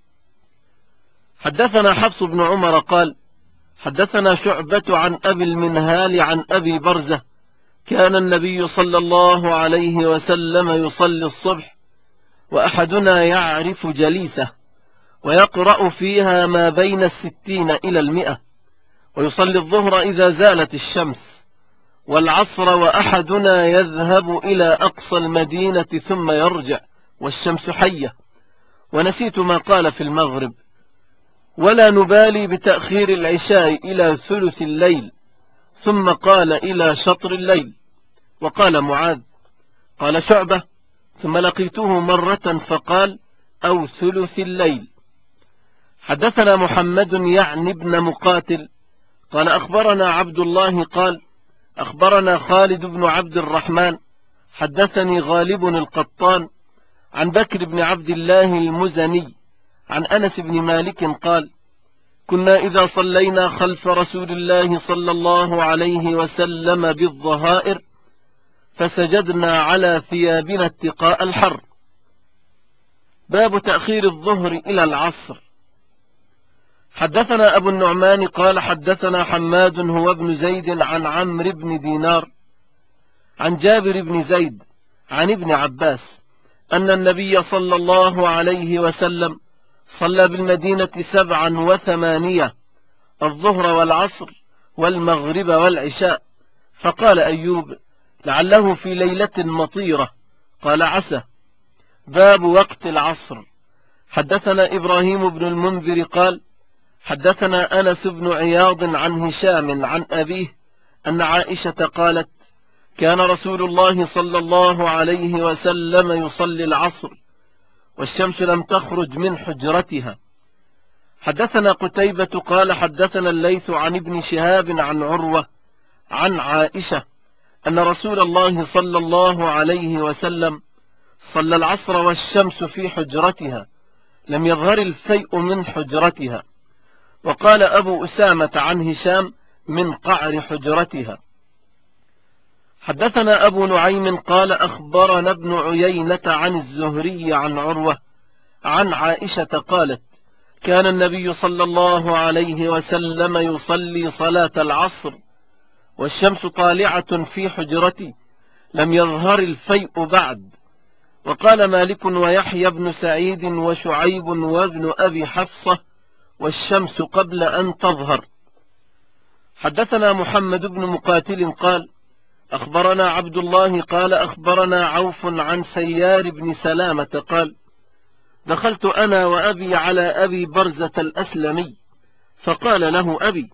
حدثنا حفص بن عمر قال: حدثنا شعبة عن أبي المنهال عن أبي برزة: كان النبي صلى الله عليه وسلم يصلي الصبح، وأحدنا يعرف جليسه، ويقرأ فيها ما بين 60 إلى 100، ويصلي الظهر إذا زالت الشمس، والعصر وأحدنا يذهب إلى أقصى المدينة ثم يرجع والشمس حية. ونسيت ما قال في المغرب. ولا نبالي بتأخير العشاء إلى ثلث الليل، ثم قال: إلى شطر الليل. وقال معاذ: قال شعبة: ثم لقيته مرة فقال: أو ثلث الليل. حدثنا محمد يعني ابن مقاتل قال أخبرنا عبد الله قال: أخبرنا خالد بن عبد الرحمن حدثني غالب القطان عن بكر بن عبد الله المزني عن أنس بن مالك قال: كنا إذا صلينا خلف رسول الله صلى الله عليه وسلم بالظهائر فسجدنا على ثيابنا اتقاء الحر. باب تأخير الظهر إلى العصر. حدثنا أبو النعمان قال حدثنا حماد هو ابن زيد عن عمرو بن دينار عن جابر بن زيد عن ابن عباس أن النبي صلى الله عليه وسلم صلى بالمدينة 7 و8 الظهر والعصر والمغرب والعشاء. فقال أيوب: لعله في ليلة مطيرة. قال: عسى. باب وقت العصر. حدثنا إبراهيم بن المنذر قال: حدثنا أنس بن عياض عن هشام عن أبيه أن عائشة قالت: كان رسول الله صلى الله عليه وسلم يصلي العصر والشمس لم تخرج من حجرتها. حدثنا قتيبة قال حدثنا الليث عن ابن شهاب عن عروة عن عائشة أن رسول الله صلى الله عليه وسلم صلى العصر والشمس في حجرتها لم يظهر الفيء من حجرتها. وقال أبو أسامة عن هشام من قعر حجرتها. حدثنا أبو نعيم قال أخبرنا ابن عيينة عن الزهري عن عروة عن عائشة قالت كان النبي صلى الله عليه وسلم يصلي صلاة العصر والشمس طالعة في حجرتي لم يظهر الفيء بعد. وقال مالك ويحيى بن سعيد وشعيب وابن أبي حفصة والشمس قبل أن تظهر. حدثنا محمد بن مقاتل قال أخبرنا عبد الله قال أخبرنا عوف عن سيار بن سلامة قال دخلت أنا وأبي على أبي برزة الأسلمي فقال له أبي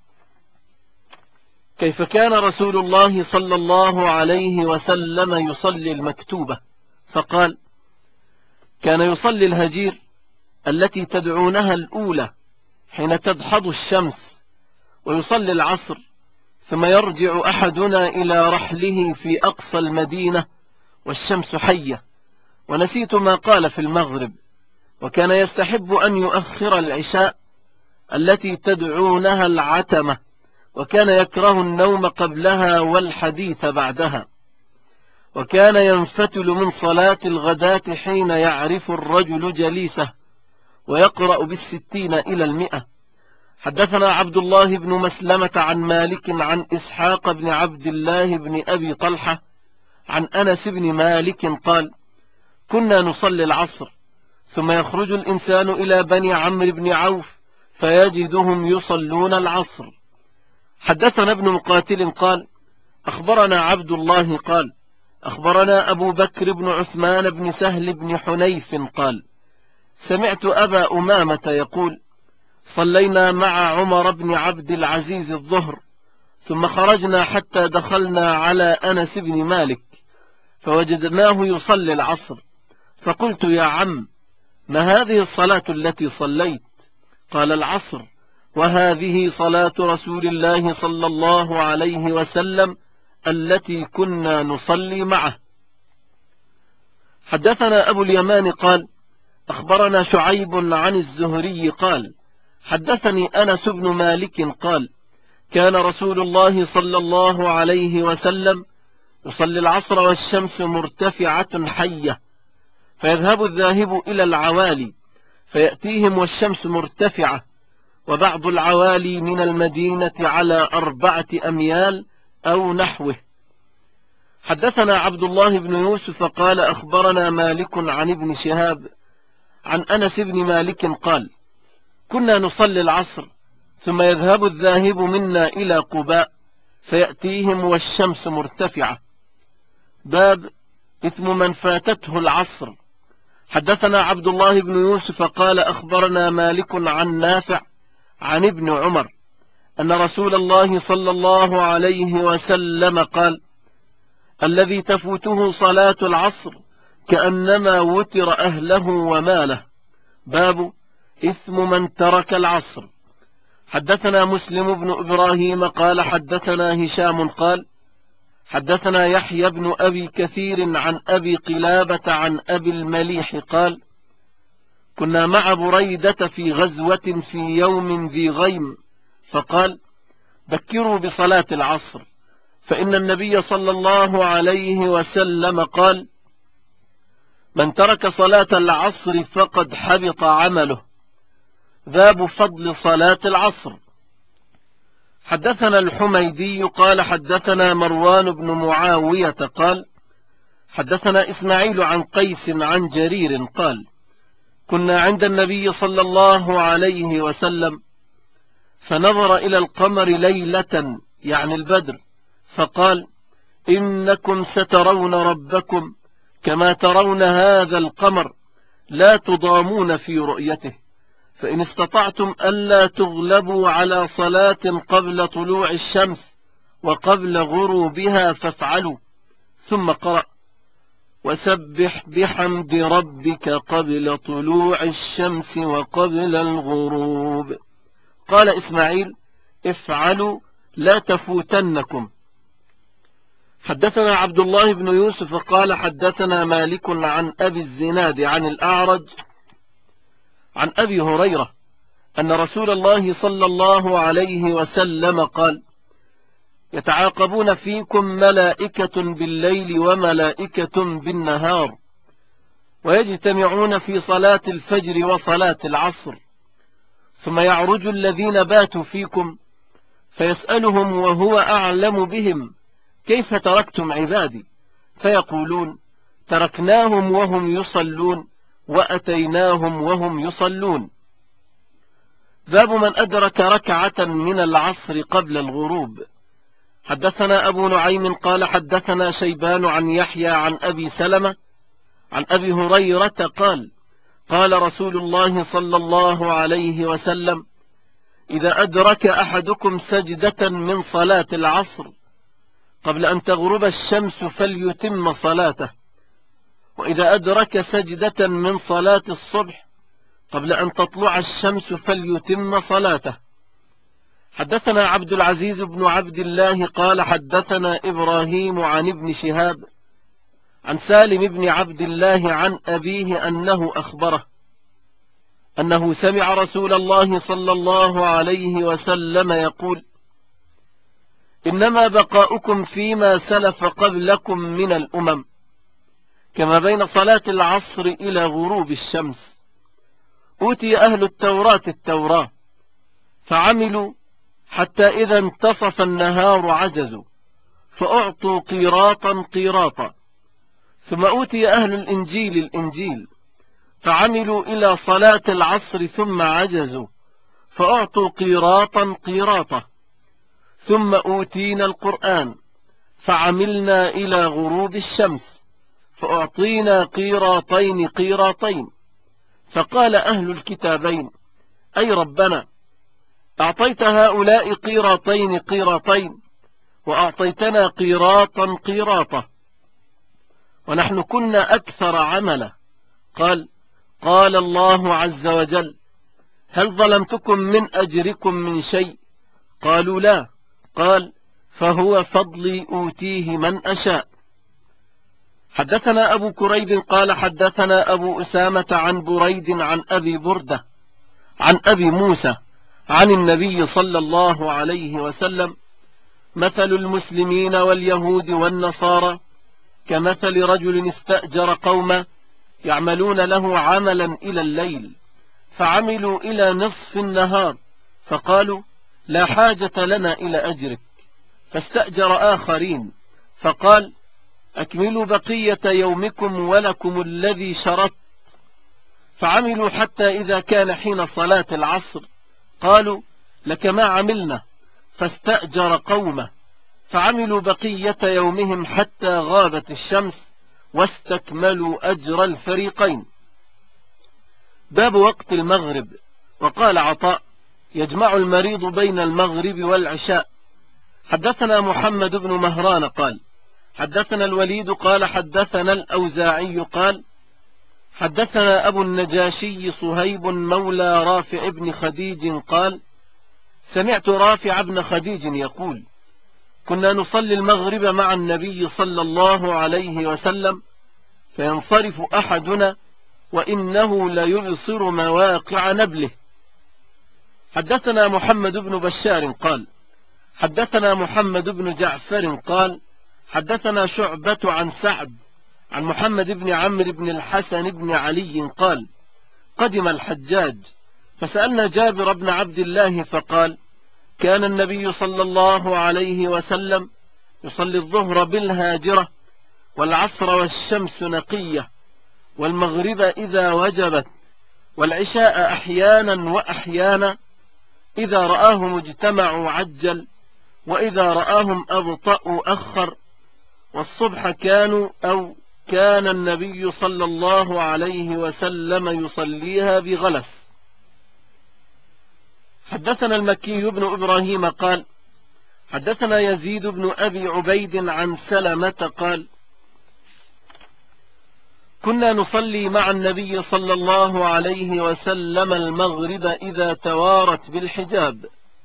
كيف كان رسول الله صلى الله عليه وسلم يصلي المكتوبة؟ فقال كان يصلي الهجير التي تدعونها الأولى حين تدحض الشمس، ويصلي العصر، ثم يرجع أحدنا إلى رحله في أقصى المدينة والشمس حية. ونسيت ما قال في المغرب. وكان يستحب أن يؤخر العشاء التي تدعونها العتمة، وكان يكره النوم قبلها والحديث بعدها. وكان ينفتل من صلاة الغداة حين يعرف الرجل جليسه ويقرأ بالستين إلى 100. حدثنا عبد الله بن مسلمة عن مالك عن إسحاق بن عبد الله بن أبي طلحة عن أنس بن مالك قال كنا نصلي العصر ثم يخرج الإنسان إلى بني عمرو بن عوف فيجدهم يصلون العصر. حدثنا ابن مقاتل قال أخبرنا عبد الله قال أخبرنا أبو بكر بن عثمان بن سهل بن حنيف قال سمعت أبا أمامة يقول صلينا مع عمر بن عبد العزيز الظهر ثم خرجنا حتى دخلنا على أنس بن مالك فوجدناه يصلي العصر، فقلت يا عم ما هذه الصلاة التي صليت؟ قال العصر، وهذه صلاة رسول الله صلى الله عليه وسلم التي كنا نصلي معه. حدثنا أبو اليمان قال أخبرنا شعيب عن الزهري قال حدثني أنس بن مالك قال كان رسول الله صلى الله عليه وسلم يصلي العصر والشمس مرتفعة حية، فيذهب الذاهب إلى العوالي فيأتيهم والشمس مرتفعة، وبعض العوالي من المدينة على 4 أميال أو نحوه. حدثنا عبد الله بن يوسف قال أخبرنا مالك عن ابن شهاب عن أنس بن مالك قال كنا نصلي العصر ثم يذهب الذاهب منا إلى قباء فيأتيهم والشمس مرتفعة. باب إثم من فاتته العصر. حدثنا عبد الله بن يوسف قال أخبرنا مالك عن نافع عن ابن عمر أن رسول الله صلى الله عليه وسلم قال الذي تفوته صلاة العصر كأنما وتر أهله وماله. باب إثم من ترك العصر. حدثنا مسلم بن إبراهيم قال حدثنا هشام قال حدثنا يحيى بن أبي كثير عن أبي قلابة عن أبي المليح قال كنا مع بريدة في غزوة في يوم ذي غيم، فقال بكروا بصلاة العصر، فإن النبي صلى الله عليه وسلم قال من ترك صلاة العصر فقد حبط عمله. باب فضل صلاة العصر. حدثنا الحميدي قال حدثنا مروان بن معاوية قال حدثنا إسماعيل عن قيس عن جرير قال كنا عند النبي صلى الله عليه وسلم فنظر إلى القمر ليلة يعني البدر فقال إنكم سترون ربكم كما ترون هذا القمر لا تضامون في رؤيته، فإن استطعتم ألا تغلبوا على صلاة قبل طلوع الشمس وقبل غروبها فافعلوا. ثم قرأ: وسبح بحمد ربك قبل طلوع الشمس وقبل الغروب. قال إسماعيل: افعلوا لا تفوتنكم. حدثنا عبد الله بن يوسف قال حدثنا مالك عن أبي الزناد عن الأعرج عن أبي هريرة أن رسول الله صلى الله عليه وسلم قال: يتعاقبون فيكم ملائكة بالليل وملائكة بالنهار، ويجتمعون في صلاة الفجر وصلاة العصر، ثم يعرج الذين باتوا فيكم فيسألهم وهو أعلم بهم: كيف تركتم عبادي؟ فيقولون: تركناهم وهم يصلون وأتيناهم وهم يصلون. باب من أدرك ركعة من العصر قبل الغروب. حدثنا أبو نعيم قال حدثنا شيبان عن يحيى عن أبي سلمة عن أبي هريرة قال: قال رسول الله صلى الله عليه وسلم: إذا أدرك أحدكم سجدة من صلاة العصر قبل أن تغرب الشمس فليتم صلاته، وإذا أدرك سجدة من صلاة الصبح قبل أن تطلع الشمس فليتم صلاته. حدثنا عبد العزيز بن عبد الله قال حدثنا إبراهيم عن ابن شهاب عن سالم بن عبد الله عن أبيه أنه أخبره أنه سمع رسول الله صلى الله عليه وسلم يقول: إنما بقاؤكم فيما سلف قبلكم من الأمم كما بين صلاة العصر إلى غروب الشمس. أوتي أهل التوراة التوراة فعملوا حتى إذا انتصف النهار عجزوا فأعطوا قيراطا قيراطا، ثم أوتي أهل الإنجيل الإنجيل فعملوا إلى صلاة العصر ثم عجزوا فأعطوا قيراطا قيراطا، ثم أوتينا القرآن فعملنا إلى غروب الشمس فأعطينا قيراطين قيراطين. فقال أهل الكتابين: أي ربنا، أعطيت هؤلاء قيراطين قيراطين وأعطيتنا قيراطا قيراطا ونحن كنا أكثر عملا. قال: قال الله عز وجل: هل ظلمتكم من أجركم من شيء؟ قالوا: لا. قال: فهو فضلي أوتيه من أشاء. حدثنا أبو كريب قال حدثنا أبو أسامة عن بريد عن أبي بردة عن أبي موسى عن النبي صلى الله عليه وسلم: مثل المسلمين واليهود والنصارى كمثل رجل استأجر قوما يعملون له عملا إلى الليل، فعملوا إلى نصف النهار فقالوا: لا حاجة لنا إلى أجرك. فاستأجر آخرين فقال: أكملوا بقية يومكم ولكم الذي شرط. فعملوا حتى إذا كان حين صلاة العصر قالوا: لك ما عملنا. فاستأجر قومه فعملوا بقية يومهم حتى غابت الشمس واستكملوا أجر الفريقين. باب وقت المغرب. وقال عطاء: يجمع المريض بين المغرب والعشاء. حدثنا محمد بن مهران قال حدثنا الوليد قال حدثنا الأوزاعي قال حدثنا أبو النجاشي صهيب مولى رافع بن خديج قال: سمعت رافع بن خديج يقول: كنا نصلي المغرب مع النبي صلى الله عليه وسلم فينصرف أحدنا وإنه ليبصر مواقع نبله. حدثنا محمد بن بشار قال حدثنا محمد بن جعفر قال حدثنا شعبة عن سعد عن محمد بن عمرو بن الحسن بن علي قال: قدم الحجاج فسألنا جابر بن عبد الله فقال: كان النبي صلى الله عليه وسلم يصلي الظهر بالهاجرة والعصر والشمس نقية والمغرب إذا وجبت والعشاء أحيانا وأحيانا، إذا رآهم اجتمعوا عجل وإذا رآهم أبطأوا أخر، والصبح كان النبي صلى الله عليه وسلم يصليها بغلس. حدثنا المكي بن إبراهيم قال حدثنا يزيد بن أبي عبيد عن سلمة قال كنا نصلي مع النبي صلى الله عليه وسلم المغرب إذا توارت بالحجاب.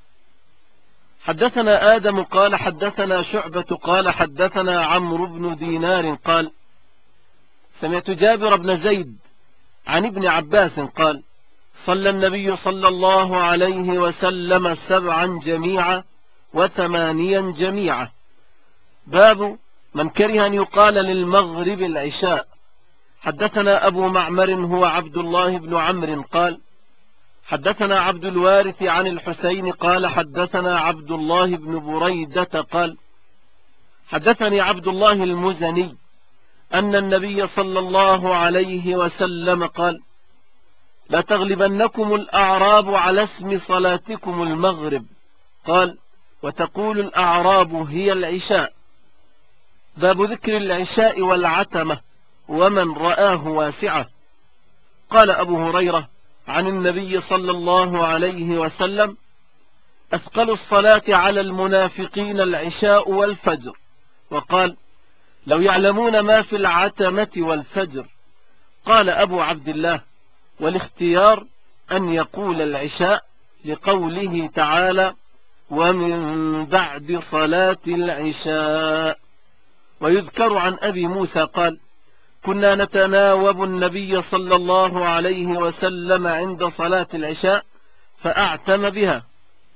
حدثنا آدم قال حدثنا شعبة قال حدثنا عمرو بن دينار قال سمعت جابر بن زيد عن ابن عباس قال صلى النبي صلى الله عليه وسلم 7 جميعا و8 جميعا. باب من كره أن يقال للمغرب العشاء. حدثنا أبو معمر هو عبد الله بن عمرو قال حدثنا عبد الوارث عن الحسين قال حدثنا عبد الله بن بريدة قال حدثني عبد الله المزني أن النبي صلى الله عليه وسلم قال لا تغلبنكم الأعراب على اسم صلاتكم المغرب. قال وتقول الأعراب هي العشاء. باب ذكر العشاء والعتمة ومن رآه واسعة. قال أبو هريرة عن النبي صلى الله عليه وسلم أثقل الصلاة على المنافقين العشاء والفجر. وقال لو يعلمون ما في العتمة والفجر. قال أبو عبد الله والاختيار أن يقول العشاء لقوله تعالى ومن بعد صلاة العشاء. ويذكر عن أبي موسى قال كنا نتناوب النبي صلى الله عليه وسلم عند صلاة العشاء فأعتم بها.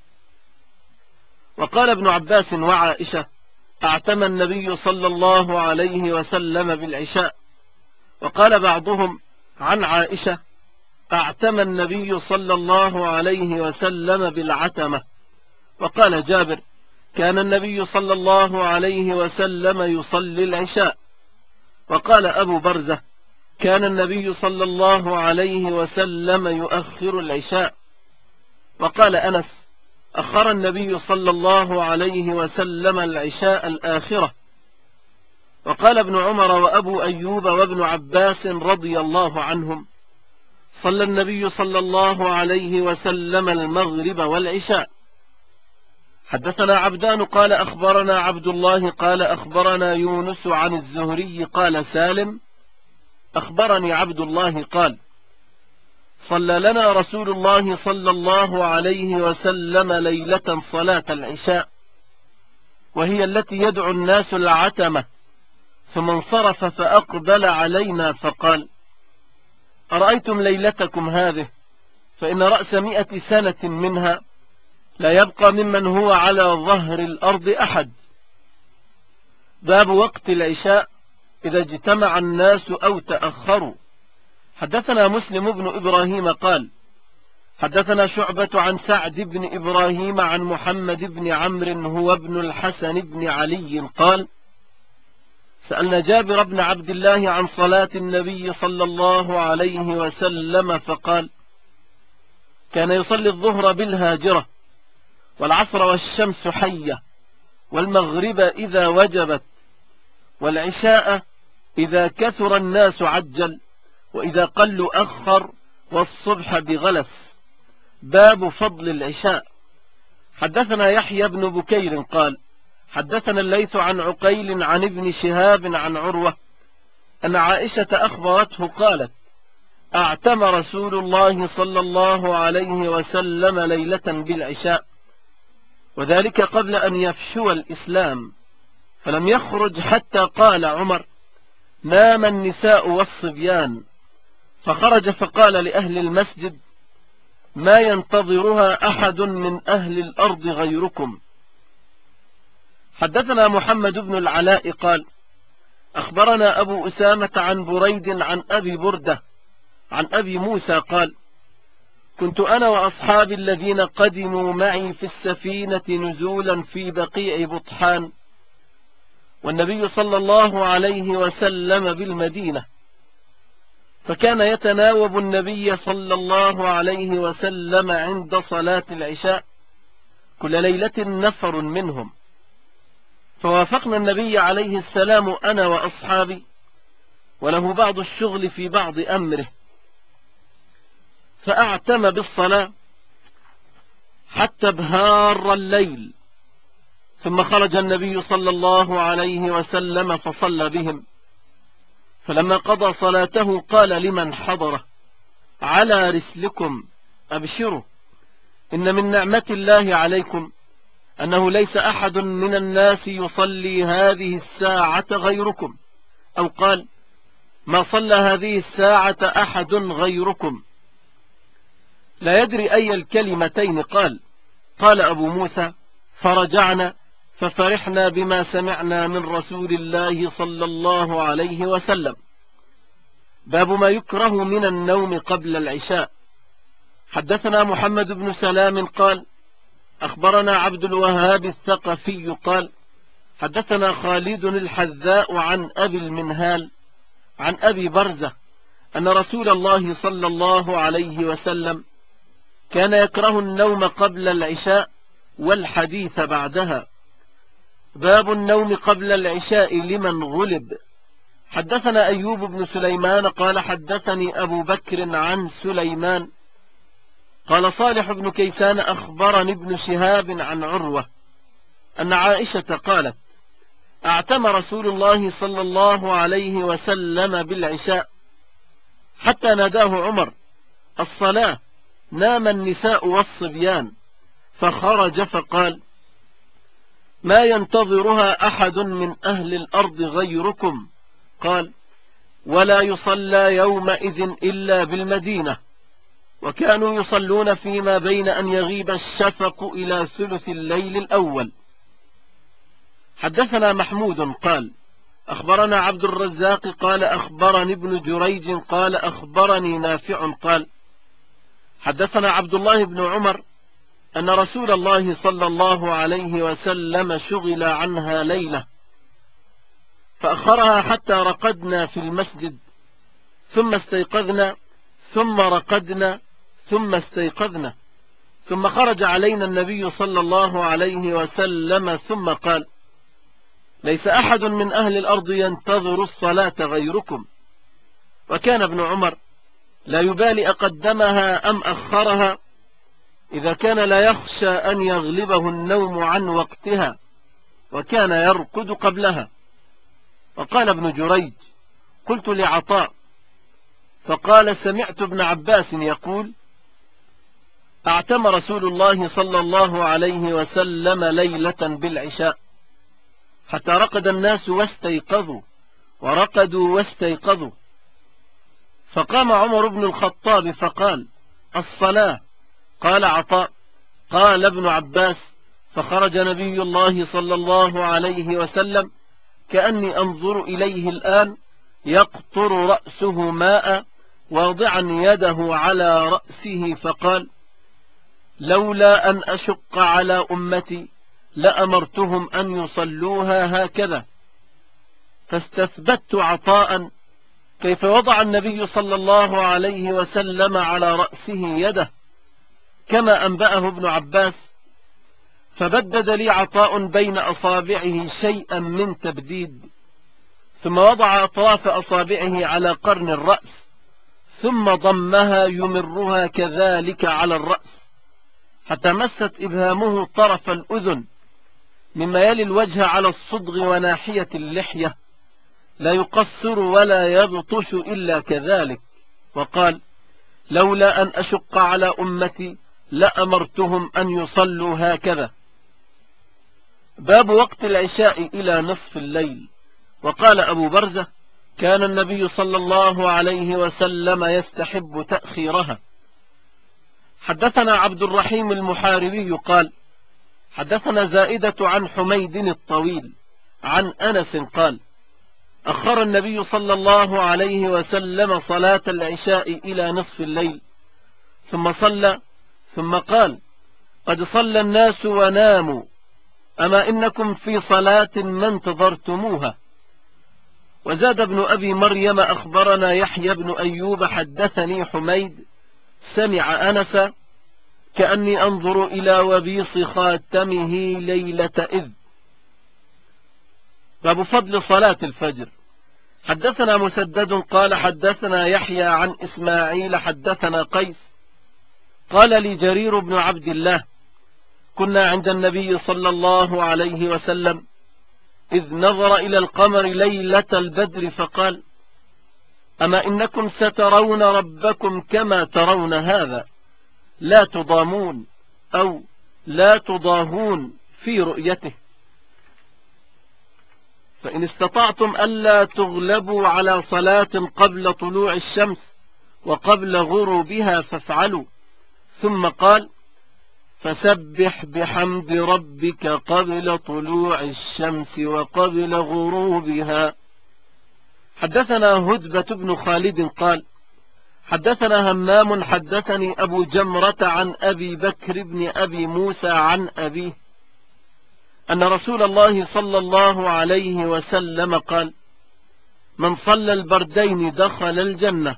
وقال ابن عباس وعائشة أعتم النبي صلى الله عليه وسلم بالعشاء. وقال بعضهم عن عائشة أعتم النبي صلى الله عليه وسلم بالعتمة. وقال جابر كان النبي صلى الله عليه وسلم يصلي العشاء. وقال أبو برزة كان النبي صلى الله عليه وسلم يؤخر العشاء. وقال أنس أخر النبي صلى الله عليه وسلم العشاء الآخرة. وقال ابن عمر وأبو أيوب وابن عباس رضي الله عنهم صلى النبي صلى الله عليه وسلم المغرب والعشاء. حدثنا عبدان قال أخبرنا عبد الله قال أخبرنا يونس عن الزهري قال سالم أخبرني عبد الله قال صلى لنا رسول الله صلى الله عليه وسلم ليلة صلاة العشاء وهي التي يدعو الناس العتمة ثم انصرف فأقبل علينا فقال أرأيتم ليلتكم هذه فإن رأس 100 سنة منها لا يبقى ممن هو على ظهر الأرض أحد. باب وقت العشاء إذا اجتمع الناس أو تأخروا. حدثنا مسلم بن إبراهيم قال حدثنا شعبة عن سعد بن إبراهيم عن محمد بن عمرو هو ابن الحسن بن علي قال سألنا جابر بن عبد الله عن صلاة النبي صلى الله عليه وسلم فقال كان يصلي الظهر بالهاجرة والعصر والشمس حية والمغرب إذا وجبت والعشاء إذا كثر الناس عجل وإذا قلوا أخر والصبح بغلس. باب فضل العشاء. حدثنا يحيى بن بكير قال حدثنا الليث عن عقيل عن ابن شهاب عن عروة أن عائشة أخبرته قالت أعتم رسول الله صلى الله عليه وسلم ليلة بالعشاء وذلك قبل أن يفشو الإسلام فلم يخرج حتى قال عمر نام النساء والصبيان فخرج فقال لأهل المسجد ما ينتظرها أحد من أهل الأرض غيركم. حدثنا محمد بن العلاء قال أخبرنا أبو أسامة عن بريد عن أبي بردة عن أبي موسى قال كنت أنا وأصحابي الذين قدموا معي في السفينة نزولا في بقيع بطحان والنبي صلى الله عليه وسلم بالمدينة فكان يتناوب النبي صلى الله عليه وسلم عند صلاة العشاء كل ليلة نفر منهم فوافقنا النبي عليه السلام أنا وأصحابي وله بعض الشغل في بعض أمره فأعتم بالصلاة حتى بهار الليل ثم خرج النبي صلى الله عليه وسلم فصلى بهم، فلما قضى صلاته قال لمن حضره: على رسلكم، أبشروا، إن من نعمة الله عليكم أنه ليس أحد من الناس يصلي هذه الساعة غيركم، أو قال: ما صلى هذه الساعة أحد غيركم. لا يدري أي الكلمتين قال. قال أبو موسى: فرجعنا ففرحنا بما سمعنا من رسول الله صلى الله عليه وسلم. باب ما يكره من النوم قبل العشاء. حدثنا محمد بن سلام قال: أخبرنا عبد الوهاب الثقفي قال: حدثنا خالد الحذاء عن أبي المنهال عن أبي برزة أن رسول الله صلى الله عليه وسلم كان يكره النوم قبل العشاء والحديث بعدها. باب النوم قبل العشاء لمن غلب. حدثنا أيوب بن سليمان قال: حدثني أبو بكر عن سليمان قال: صالح بن كيسان أخبرني ابن شهاب عن عروة أن عائشة قالت: اعتم رسول الله صلى الله عليه وسلم بالعشاء حتى ناداه عمر: الصلاة، نام النساء والصبيان، فخرج فقال: ما ينتظرها أحد من أهل الأرض غيركم. قال: ولا يصلى يومئذ إلا بالمدينة، وكانوا يصلون فيما بين أن يغيب الشفق إلى ثلث الليل الأول. حدثنا محمود قال: أخبرنا عبد الرزاق قال: أخبرني ابن جريج قال: أخبرني نافع قال: حدثنا عبد الله بن عمر أن رسول الله صلى الله عليه وسلم شغل عنها ليلة فأخرها حتى رقدنا في المسجد، ثم استيقظنا، ثم رقدنا، ثم استيقظنا، ثم خرج علينا النبي صلى الله عليه وسلم ثم قال: ليس أحد من أهل الأرض ينتظر الصلاة غيركم. وكان ابن عمر لا يبالي أقدمها أم أخرها إذا كان لا يخشى أن يغلبه النوم عن وقتها، وكان يرقد قبلها. وقال ابن جريج: قلت لعطاء فقال: سمعت ابن عباس يقول: اعتم رسول الله صلى الله عليه وسلم ليلة بالعشاء حتى رقد الناس واستيقظوا، ورقدوا واستيقظوا. فقام عمر بن الخطاب فقال: الصلاة. قال عطاء: قال ابن عباس: فخرج نبي الله صلى الله عليه وسلم كأني أنظر إليه الآن يقطر رأسه ماء واضعا يده على رأسه، فقال: لولا أن أشق على أمتي لأمرتهم أن يصلوها هكذا. فاستثبت عطاء كيف وضع النبي صلى الله عليه وسلم على رأسه يده كما أنبأه ابن عباس، فبدد لي عطاء بين أصابعه شيئا من تبديد، ثم وضع أطراف أصابعه على قرن الرأس، ثم ضمها يمرها كذلك على الرأس حتى مست إبهامه طرف الأذن مما يلي الوجه على الصدغ وناحية اللحية، لا يقصر ولا يبطش إلا كذلك. وقال: لولا أن أشق على أمتي لأمرتهم أن يصلوا هكذا. باب وقت العشاء إلى نصف الليل. وقال أبو برزة: كان النبي صلى الله عليه وسلم يستحب تأخيرها. حدثنا عبد الرحيم المحاربي قال: حدثنا زائدة عن حميد الطويل عن أنس قال: أخر النبي صلى الله عليه وسلم صلاة العشاء إلى نصف الليل، ثم صلى، ثم قال: قد صلى الناس وناموا، أما إنكم في صلاة ما انتظرتموها. وزاد ابن أبي مريم: أخبرنا يحيى بن أيوب حدثني حميد سمع أنس كأني أنظر إلى وبيص خاتمه ليلة إذ. باب فضل صلاة الفجر. حدثنا مسدد قال: حدثنا يحيى عن إسماعيل حدثنا قيس قال لي جرير بن عبد الله: كنا عند النبي صلى الله عليه وسلم إذ نظر إلى القمر ليلة البدر فقال: أما إنكم سترون ربكم كما ترون هذا، لا تضامون أو لا تضاهون في رؤيته، فإن استطعتم ألا تغلبوا على صلاة قبل طلوع الشمس وقبل غروبها فافعلوا. ثم قال: فسبح بحمد ربك قبل طلوع الشمس وقبل غروبها. حدثنا هدبة بن خالد قال: حدثنا همام حدثني أبو جمرة عن أبي بكر بن أبي موسى عن أبيه أن رسول الله صلى الله عليه وسلم قال: من صلى البردين دخل الجنة.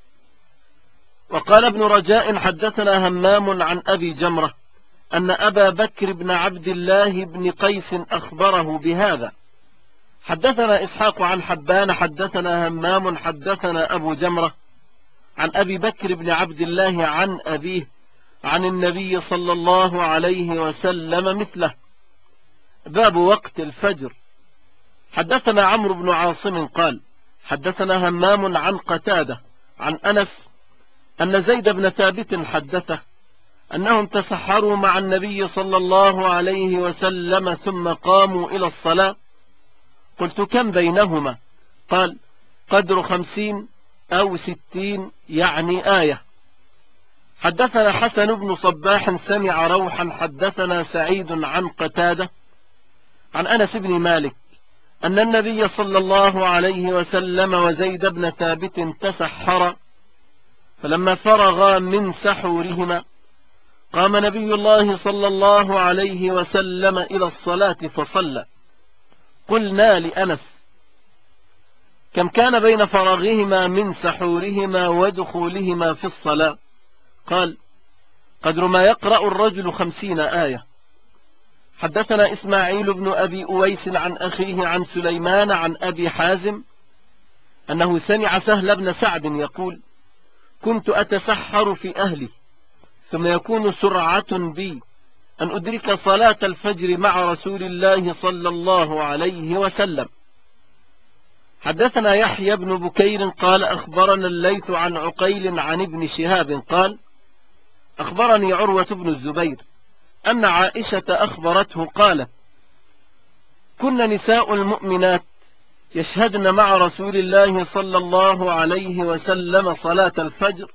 وقال ابن رجاء: حدثنا همام عن أبي جمرة أن أبا بكر بن عبد الله بن قيس أخبره بهذا. حدثنا إسحاق عن حبان حدثنا همام حدثنا أبو جمرة عن أبي بكر بن عبد الله عن أبيه عن النبي صلى الله عليه وسلم مثله. باب وقت الفجر. حدثنا عمرو بن عاصم قال: حدثنا همام عن قتادة عن أنس أن زيد بن ثابت حدثه أنهم تسحروا مع النبي صلى الله عليه وسلم ثم قاموا إلى الصلاة. قلت: كم بينهما؟ قال: قدر 50 أو 60 يعني آية. حدثنا حسن بن صباح سمع روحا حدثنا سعيد عن قتادة عن أنس بن مالك أن النبي صلى الله عليه وسلم وزيد بن ثابت تسحرا، فلما فرغا من سحورهما قام نبي الله صلى الله عليه وسلم إلى الصلاة فصلى. قلنا لأنس: كم كان بين فراغهما من سحورهما ودخولهما في الصلاة؟ قال: قدر ما يقرأ الرجل 50 آية. حدثنا إسماعيل بن أبي أويس عن أخيه عن سليمان عن أبي حازم أنه سمع سهل بن سعد يقول: كنت أتسحر في أهلي ثم يكون سرعة بي أن أدرك صلاة الفجر مع رسول الله صلى الله عليه وسلم. حدثنا يحيى بن بكير قال: أخبرنا الليث عن عقيل عن ابن شهاب قال: أخبرني عروة بن الزبير أن عائشة أخبرته قالت: كن نساء المؤمنات يشهدن مع رسول الله صلى الله عليه وسلم صلاة الفجر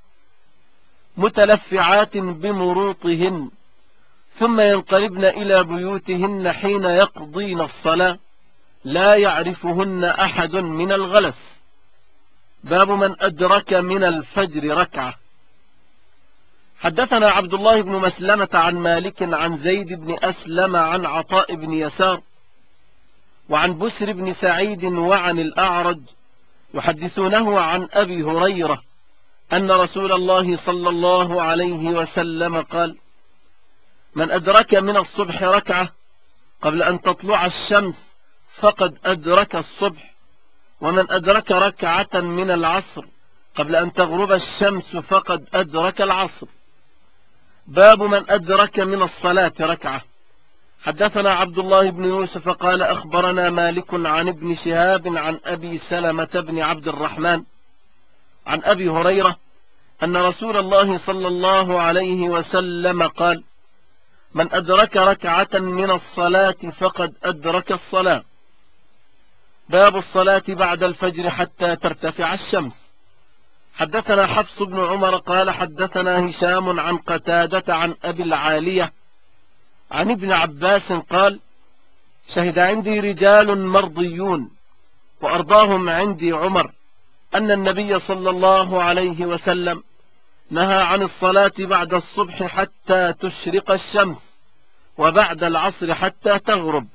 متلفعات بمروطهن ثم ينقلبن إلى بيوتهن حين يقضين الصلاة لا يعرفهن أحد من الغلس. باب من أدرك من الفجر ركعة. حدثنا عبد الله بن مسلمة عن مالك عن زيد بن أسلم عن عطاء بن يسار وعن بسر بن سعيد وعن الأعرج يحدثونه عن أبي هريرة أن رسول الله صلى الله عليه وسلم قال: من أدرك من الصبح ركعة قبل أن تطلع الشمس فقد أدرك الصبح، ومن أدرك ركعة من العصر قبل أن تغرب الشمس فقد أدرك العصر. باب من أدرك من الصلاة ركعة. حدثنا عبد الله بن يوسف قال: أخبرنا مالك عن ابن شهاب عن أبي سلمة بن عبد الرحمن عن أبي هريرة أن رسول الله صلى الله عليه وسلم قال: من أدرك ركعة من الصلاة فقد أدرك الصلاة. باب الصلاة بعد الفجر حتى ترتفع الشمس. حدثنا حفص بن عمر قال: حدثنا هشام عن قتادة عن أبي العالية عن ابن عباس قال: شهد عندي رجال مرضيون وأرضاهم عندي عمر أن النبي صلى الله عليه وسلم نهى عن الصلاة بعد الصبح حتى تشرق الشمس وبعد العصر حتى تغرب.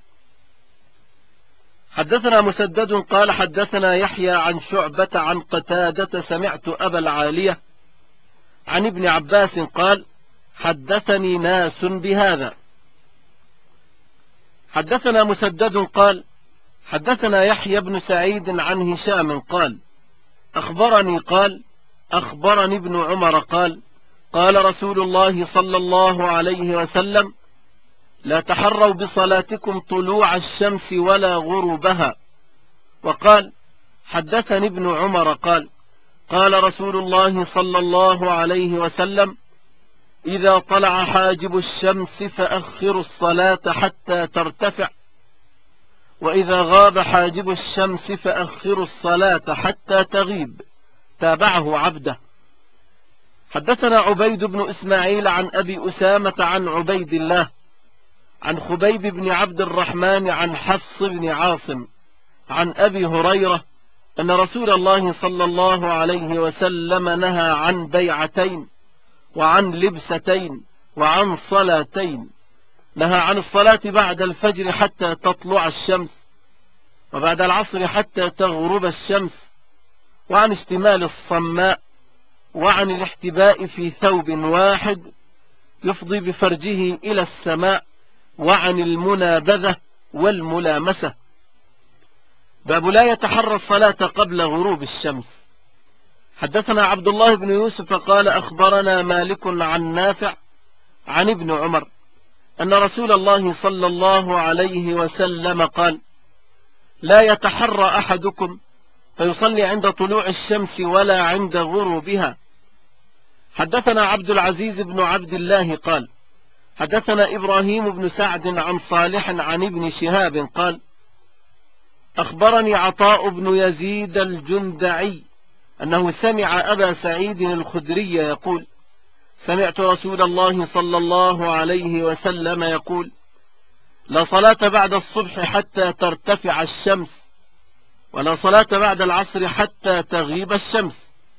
حدثنا مسدد قال: حدثنا يحيى عن شعبة عن قتادة سمعت أبا العالية عن ابن عباس قال: حدثني ناس بهذا. حدثنا مسدد قال: حدثنا يحيى بن سعيد عن هشام قال: أخبرني ابن عمر قال: قال رسول الله صلى الله عليه وسلم: لا تحروا بصلاتكم طلوع الشمس ولا غروبها. وقال حدثني ابن عمر قال قال رسول الله صلى الله عليه وسلم إذا طلع حاجب الشمس فأخروا الصلاة حتى ترتفع، وإذا غاب حاجب الشمس فأخروا الصلاة حتى تغيب. تابعه عبده. حدثنا عبيد بن إسماعيل عن أبي أسامة عن عبيد الله عن خبيب بن عبد الرحمن عن حفص بن عاصم عن أبي هريرة أن رسول الله صلى الله عليه وسلم نهى عن بيعتين وعن لبستين وعن صلاتين. نهى عن الصلاة بعد الفجر حتى تطلع الشمس، وبعد العصر حتى تغرب الشمس، وعن اشتمال الصماء، وعن الاحتباء في ثوب واحد يفضي بفرجه إلى السماء، وعن المنابذة والملامسة. باب لا يتحرى الصلاة قبل غروب الشمس. حدثنا عبد الله بن يوسف قال أخبرنا مالك عن نافع عن ابن عمر أن رسول الله صلى الله عليه وسلم قال لا يتحرى أحدكم فيصلي عند طلوع الشمس ولا عند غروبها. حدثنا عبد العزيز بن عبد الله قال حدثنا إبراهيم بن سعد عن صالح عن ابن شهاب قال أخبرني عطاء بن يزيد الجندعي أنه سمع أبا سعيد الخدري يقول سمعت رسول الله صلى الله عليه وسلم يقول لا صلاة بعد الصبح حتى ترتفع الشمس، ولا صلاة بعد العصر حتى تغيب الشمس.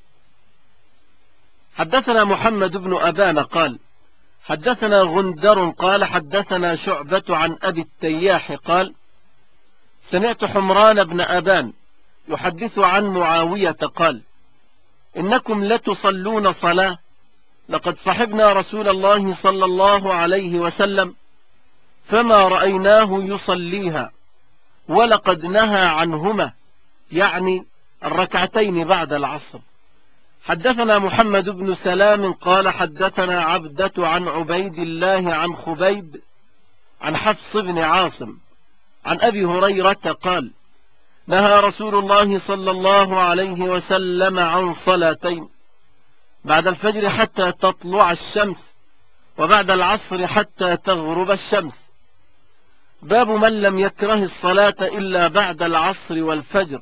حدثنا محمد بن أبان قال حدثنا غندر قال حدثنا شعبة عن أبي التياح قال سمعت حمران بن أبان يحدث عن معاوية قال إنكم لتصلون صلاة لقد صحبنا رسول الله صلى الله عليه وسلم فما رأيناه يصليها، ولقد نهى عنهما، يعني الركعتين بعد العصر. حدثنا محمد بن سلام قال حدثنا عبدة عن عبيد الله عن خبيب عن حفص بن عاصم عن أبي هريرة قال نهى رسول الله صلى الله عليه وسلم عن صلاتين بعد الفجر حتى تطلع الشمس، وبعد العصر حتى تغرب الشمس. باب من لم يكره الصلاة إلا بعد العصر والفجر.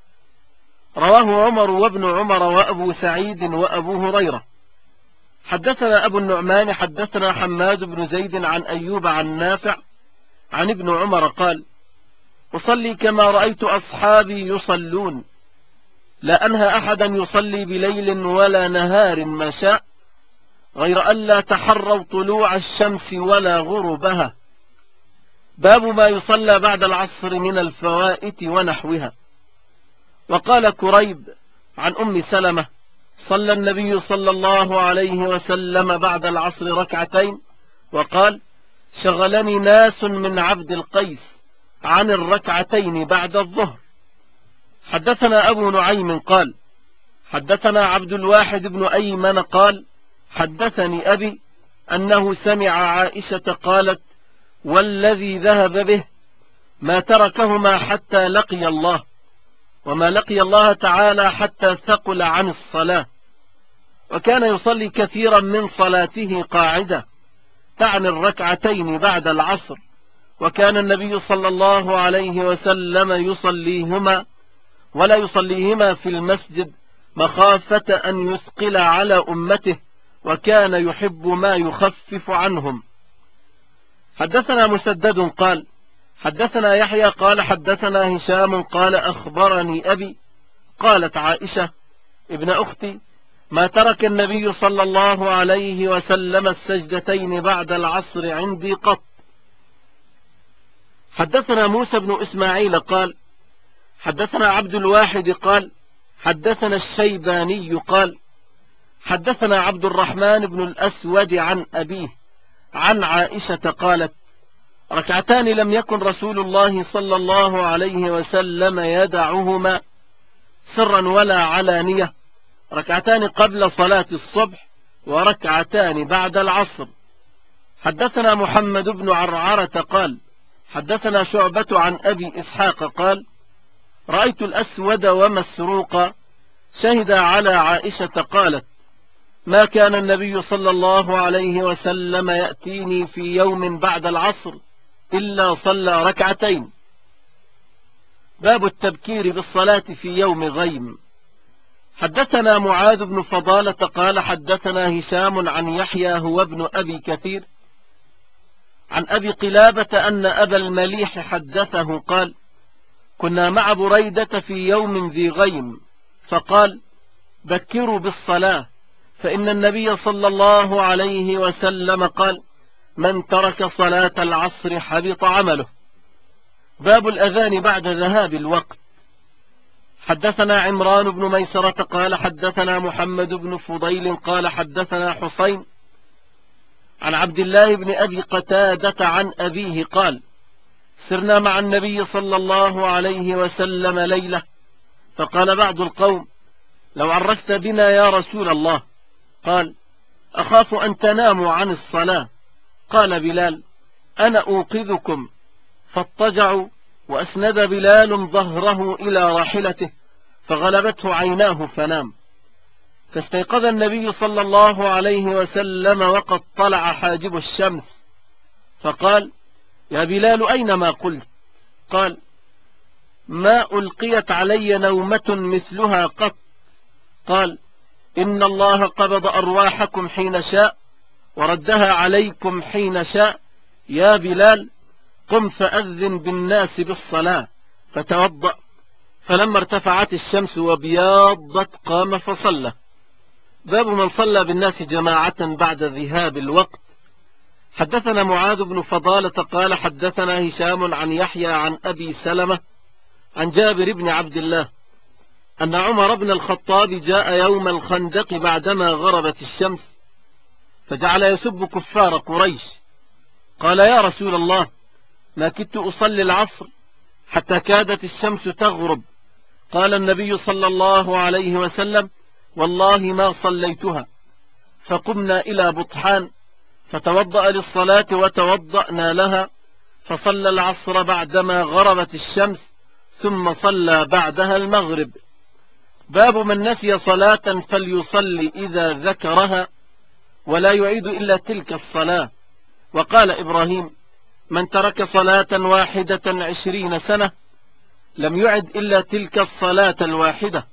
رواه عمر وابن عمر وأبو سعيد وأبو هريرة. حدثنا أبو النعمان حدثنا حماد بن زيد عن أيوب عن نافع عن ابن عمر قال أصلي كما رأيت أصحابي يصلون، لا أنهى أحدا يصلي بليل ولا نهار ما شاء، غير أن لا تحروا طلوع الشمس ولا غروبها. باب ما يصلى بعد العصر من الفوائت ونحوها. وقال كريب عن أم سلمة صلى النبي صلى الله عليه وسلم بعد العصر ركعتين وقال شغلني ناس من عبد القيس عن الركعتين بعد الظهر. حدثنا أبو نعيم قال حدثنا عبد الواحد بن أيمن قال حدثني أبي أنه سمع عائشة قالت والذي ذهب به ما تركهما حتى لقي الله، وما لقي الله تعالى حتى ثقل عن الصلاة، وكان يصلي كثيرا من صلاته قاعدة، تعني الركعتين بعد العصر، وكان النبي صلى الله عليه وسلم يصليهما ولا يصليهما في المسجد مخافة أن يثقل على أمته، وكان يحب ما يخفف عنهم. حدثنا مسدد قال حدثنا يحيى قال حدثنا هشام قال أخبرني أبي قالت عائشة ابن أختي ما ترك النبي صلى الله عليه وسلم السجدتين بعد العصر عندي قط. حدثنا موسى بن إسماعيل قال حدثنا عبد الواحد قال حدثنا الشيباني قال حدثنا عبد الرحمن بن الأسود عن أبيه عن عائشة قالت ركعتان لم يكن رسول الله صلى الله عليه وسلم يدعهما سرا ولا علانية، ركعتان قبل صلاة الصبح وركعتان بعد العصر. حدثنا محمد بن عرعرة قال حدثنا شعبة عن أبي إسحاق قال رأيت الأسود ومسروق شهد على عائشة قالت ما كان النبي صلى الله عليه وسلم يأتيني في يوم بعد العصر إلا صلى ركعتين. باب التبكير بالصلاة في يوم غيم. حدثنا معاذ بن فضالة قال حدثنا هشام عن يحيى هو ابن أبي كثير عن أبي قلابة أن أبا المليح حدثه قال كنا مع بريدة في يوم ذي غيم فقال بكروا بالصلاة فإن النبي صلى الله عليه وسلم قال من ترك صلاة العصر حبط عمله. باب الأذان بعد ذهاب الوقت. حدثنا عمران بن ميسرة قال حدثنا محمد بن فضيل قال حدثنا حسين عن عبد الله بن أبي قتادة عن أبيه قال سرنا مع النبي صلى الله عليه وسلم ليلة فقال بعض القوم لو عرفت بنا يا رسول الله قال أخاف أن تناموا عن الصلاة. قال بلال أنا أوقظكم فاضطجعوا وأسند بلال ظهره إلى راحلته فغلبته عيناه فنام فاستيقظ النبي صلى الله عليه وسلم وقد طلع حاجب الشمس فقال يا بلال أين ما قلت؟ قال ما ألقيت علي نومة مثلها قط. قال إن الله قبض أرواحكم حين شاء وردها عليكم حين شاء يا بلال قم فأذن بالناس بالصلاة فتوضأ فلما ارتفعت الشمس وبياضت قام فصلى. باب من صلى بالناس جماعة بعد ذهاب الوقت. حدثنا معاذ بن فضالة قال حدثنا هشام عن يحيى عن أبي سلمة عن جابر بن عبد الله أن عمر بن الخطاب جاء يوم الخندق بعدما غربت الشمس فجعل يسب كفار قريش. قال يا رسول الله ما كدت أصلي العصر حتى كادت الشمس تغرب. قال النبي صلى الله عليه وسلم والله ما صليتها. فقمنا إلى بطحان فتوضأ للصلاة وتوضأنا لها فصلى العصر بعدما غربت الشمس ثم صلى بعدها المغرب. باب من نسي صلاة فليصلي إذا ذكرها ولا يعيد إلا تلك الصلاة. وقال إبراهيم من ترك صلاة واحدة 20 سنة لم يعد إلا تلك الصلاة الواحدة.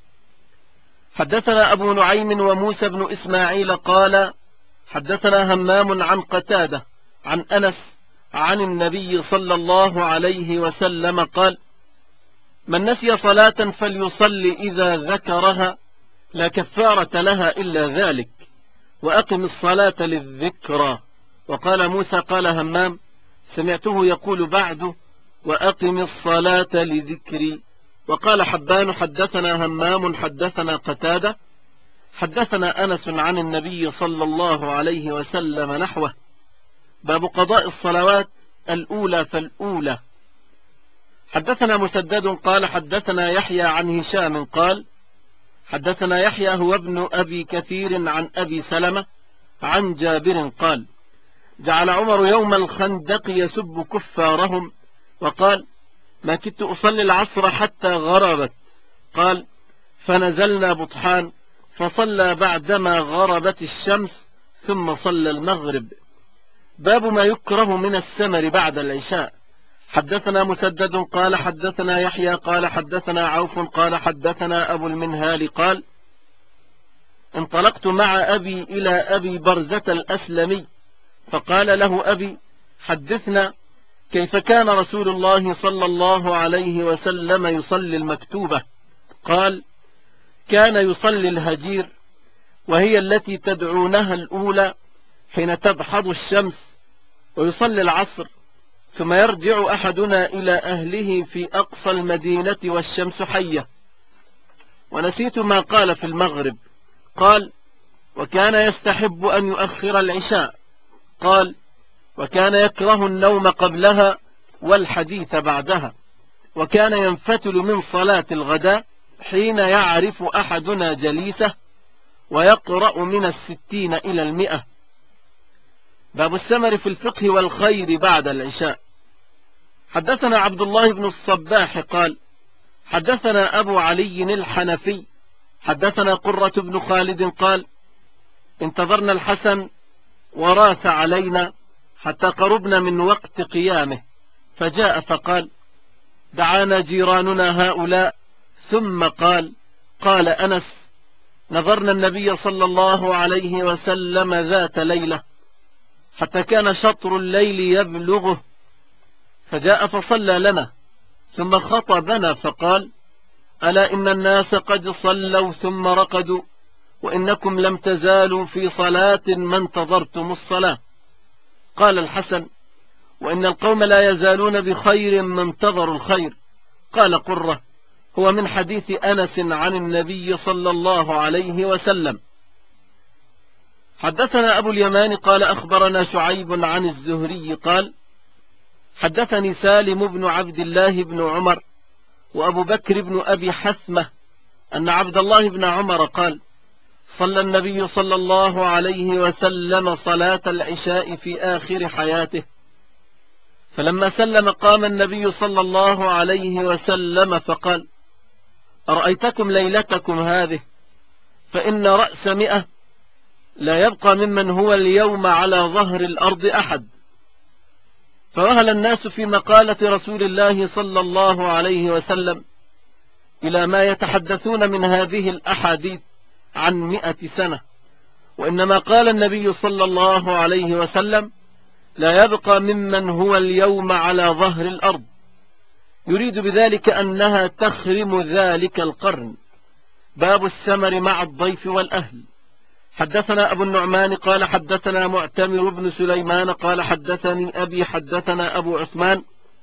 حدثنا أبو نعيم وموسى بن إسماعيل قال حدثنا همام عن قتادة عن أنس عن النبي صلى الله عليه وسلم قال من نسي صلاة فليصلي إذا ذكرها لا كفارة لها إلا ذلك وأقم الصلاة للذكرى. وقال موسى قال همام سمعته يقول بعد وأقم الصلاة لذكري. وقال حبان حدثنا همام حدثنا قتادة حدثنا أنس عن النبي صلى الله عليه وسلم نحوه. باب قضاء الصلوات الأولى فالأولى. حدثنا مسدد قال حدثنا يحيى عن هشام قال حدثنا يحيى هو ابن أبي كثير عن أبي سلمة عن جابر قال جعل عمر يوم الخندق يسب كفارهم وقال ما كدت أصلي العصر حتى غربت. قال فنزلنا بطحان فصلى بعدما غربت الشمس ثم صلى المغرب. باب ما يكره من السمر بعد العشاء. حدثنا مسدد قال حدثنا يحيى قال حدثنا عوف قال حدثنا أبو المنهال قال انطلقت مع أبي إلى أبي برزة الأسلمي فقال له أبي حدثنا كيف كان رسول الله صلى الله عليه وسلم يصلي المكتوبة. قال كان يصلي الهجير وهي التي تدعونها الأولى حين تبحض الشمس ويصلي العصر ثم يرجع أحدنا إلى أهله في أقصى المدينة والشمس حية. ونسيت ما قال في المغرب. قال وكان يستحب أن يؤخر العشاء. قال وكان يكره النوم قبلها والحديث بعدها. وكان ينفتل من صلاة الغداء حين يعرف أحدنا جليسه ويقرأ من 60 إلى 100. باب الثمر في الفقه والخير بعد العشاء. حدثنا عبد الله بن الصباح قال حدثنا أبو علي الحنفي حدثنا قرة بن خالد قال انتظرنا الحسن وراث علينا حتى قربنا من وقت قيامه، فجاء فقال دعانا جيراننا هؤلاء، ثم قال أنس نظرنا النبي صلى الله عليه وسلم ذات ليلة حتى كان شطر الليل يبلغه، فجاء فصلى لنا ثم خطبنا فقال ألا إن الناس قد صلوا ثم رقدوا، وإنكم لم تزالوا في صلاة ما انتظرتم الصلاة. قال الحسن وإن القوم لا يزالون بخير ما انتظروا الخير. قال قرة هو من حديث أنس عن النبي صلى الله عليه وسلم. حدثنا أبو اليمان قال أخبرنا شعيب عن الزهري قال حدثني سالم بن عبد الله بن عمر وأبو بكر بن أبي حثمة أن عبد الله بن عمر قال صلى النبي صلى الله عليه وسلم صلاة العشاء في آخر حياته، فلما سلم قام النبي صلى الله عليه وسلم فقال أرأيتكم ليلتكم هذه، فإن رأس 100 لا يبقى ممن هو اليوم على ظهر الأرض أحد. فوهل الناس في مقالة رسول الله صلى الله عليه وسلم إلى ما يتحدثون من هذه الأحاديث عن 100 سنة، وإنما قال النبي صلى الله عليه وسلم لا يبقى ممن هو اليوم على ظهر الأرض، يريد بذلك أنها تخرم ذلك القرن. باب الثمر مع الضيف والأهل. حدثنا أبو النعمان قال حدثنا معتمر بن سليمان قال حدثني أبي حدثنا أبو عثمان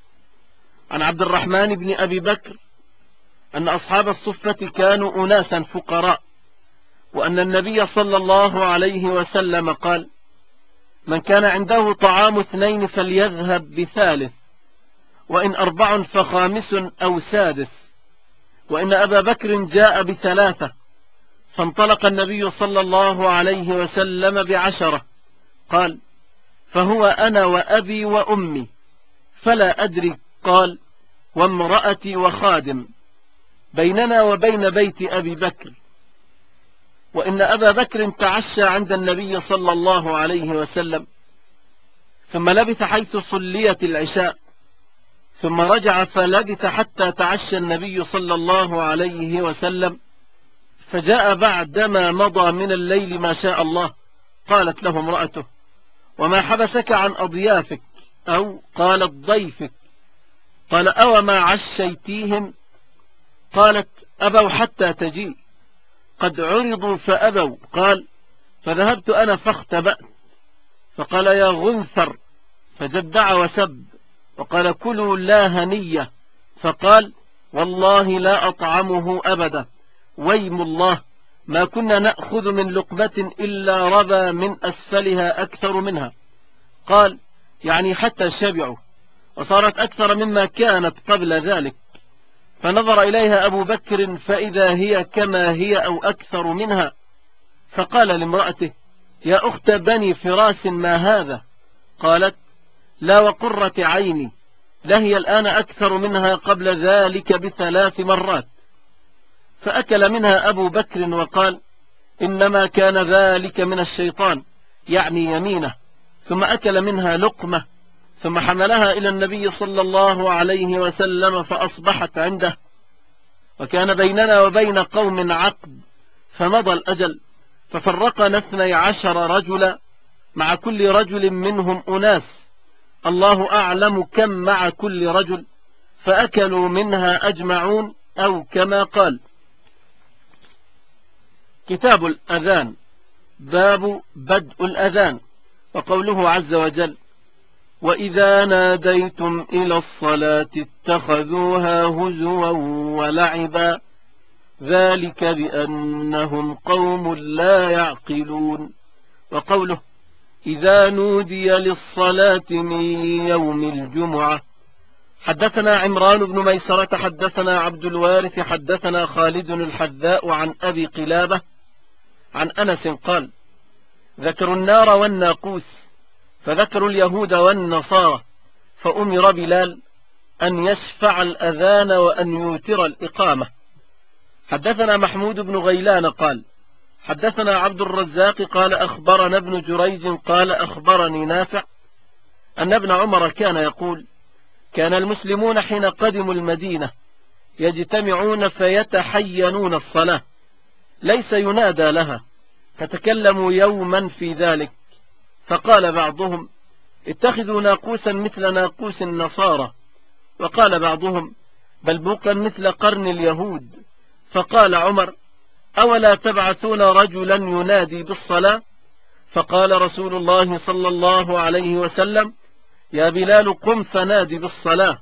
عن عبد الرحمن بن أبي بكر أن أصحاب الصفة كانوا أناسا فقراء، وأن النبي صلى الله عليه وسلم قال من كان عنده طعام 2 فليذهب ب3، وإن 4 فخامس أو سادس، وإن أبا بكر جاء ب3، فانطلق النبي صلى الله عليه وسلم ب10، قال فهو أنا وأبي وأمي، فلا أدري، قال وامرأتي وخادم، بيننا وبين بيت أبي بكر. وإن أبا بكر تعشى عند النبي صلى الله عليه وسلم، ثم لبث حيث صليت العشاء، ثم رجع فلبث حتى تعشى النبي صلى الله عليه وسلم، فجاء بعدما مضى من الليل ما شاء الله. قالت له امرأته وما حبسك عن أضيافك، أو قالت ضيفك؟ قال أو ما عشيتيهم؟ قالت أبوا حتى تجيء، قد عرضوا فأبوا. قال فذهبت أنا فاختبأت، فقال يا غنثر، فجدع وسب، وقال كلوا لا هنية، فقال والله لا أطعمه أبدا، ويم الله ما كنا نأخذ من لقمة إلا ربى من أسفلها أكثر منها. قال يعني حتى شبعوا، وصارت أكثر مما كانت قبل ذلك. فنظر إليها أبو بكر فإذا هي كما هي أو أكثر منها، فقال لامرأته يا أخت بني فراس ما هذا؟ قالت لا وقرة عيني، لهي الآن أكثر منها قبل ذلك ب3 مرات. فأكل منها أبو بكر وقال إنما كان ذلك من الشيطان، يعني يمينه، ثم أكل منها لقمة، ثم حملها إلى النبي صلى الله عليه وسلم فأصبحت عنده، وكان بيننا وبين قوم عقد، فمضى الأجل، ففرقنا 12 رجلا، مع كل رجل منهم أناس، الله أعلم كم مع كل رجل، فأكلوا منها أجمعون، أو كما قال. كتاب الأذان. باب بدء الأذان، وقوله عز وجل وإذا ناديتم إلى الصلاة اتخذوها هزوا ولعبا، ذلك بأنهم قوم لا يعقلون. وقوله إذا نودي للصلاة من يوم الجمعة. حدثنا عمران بن ميسرة حدثنا عبد الوارث حدثنا خالد الحذاء عن أبي قلابة عن أنس قال ذكروا النار والناقوس، فذكروا اليهود والنصارى، فأمر بلال أن يشفع الأذان وأن يوتر الإقامة. حدثنا محمود بن غيلان قال حدثنا عبد الرزاق قال أخبرنا ابن جريج قال أخبرني نافع أن ابن عمر كان يقول: كان المسلمون حين قدموا المدينة يجتمعون فيتحينون الصلاة، ليس ينادى لها، فتكلموا يوما في ذلك، فقال بعضهم: اتخذوا ناقوسا مثل ناقوس النصارى، وقال بعضهم: بل بوقا مثل قرن اليهود. فقال عمر: أولا تبعثون رجلا ينادي بالصلاة؟ فقال رسول الله صلى الله عليه وسلم: يا بلال قم فنادي بالصلاة.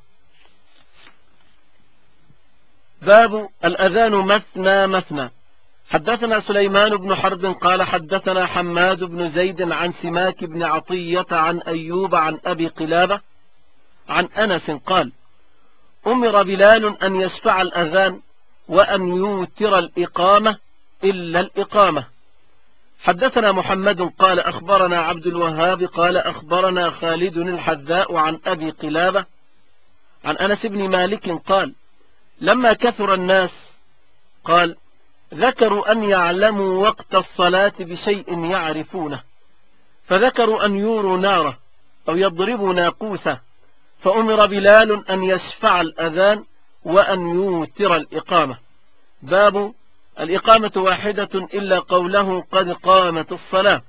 باب الأذان مثنى مثنى. حدثنا سليمان بن حرب قال حدثنا حماد بن زيد عن سماك بن عطية عن أيوب عن أبي قلابة عن أنس قال: أمر بلال أن يشفع الأذان وأن يوتر الإقامة إلا الإقامة. حدثنا محمد قال أخبرنا عبد الوهاب قال أخبرنا خالد الحذاء عن أبي قلابة عن أنس بن مالك قال: لما كثر الناس قال: ذكروا أن يعلموا وقت الصلاة بشيء يعرفونه، فذكروا أن يوروا ناره أو يضربوا ناقوسه، فأمر بلال أن يشفع الأذان وأن يوتر الإقامة. باب الإقامة واحدة إلا قوله قد قامت الصلاة.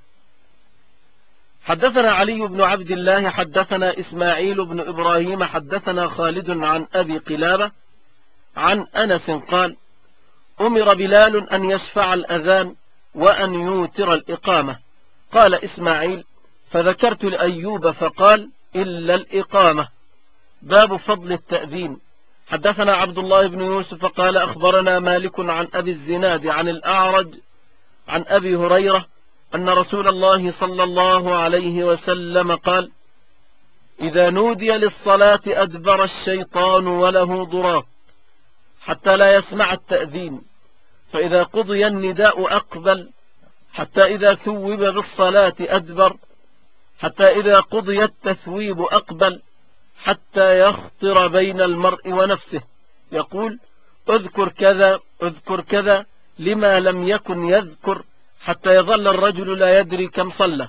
حدثنا علي بن عبد الله حدثنا إسماعيل بن إبراهيم حدثنا خالد عن أبي قلابة عن أنس قال: أمر بلال أن يشفع الأذان وأن يوتر الإقامة. قال إسماعيل: فذكرت لأيوب فقال: إلا الإقامة. باب فضل التأذين. حدثنا عبد الله بن يوسف قال أخبرنا مالك عن أبي الزناد عن الأعرج عن أبي هريرة أن رسول الله صلى الله عليه وسلم قال: إذا نودي للصلاة أدبر الشيطان وله ضراط حتى لا يسمع التأذين، فإذا قضي النداء أقبل حتى إذا ثوب بالصلاة أدبر، حتى إذا قضي التثويب أقبل، حتى يخطر بين المرء ونفسه يقول: اذكر كذا اذكر كذا، لما لم يكن يذكر، حتى يظل الرجل لا يدري كم صلى.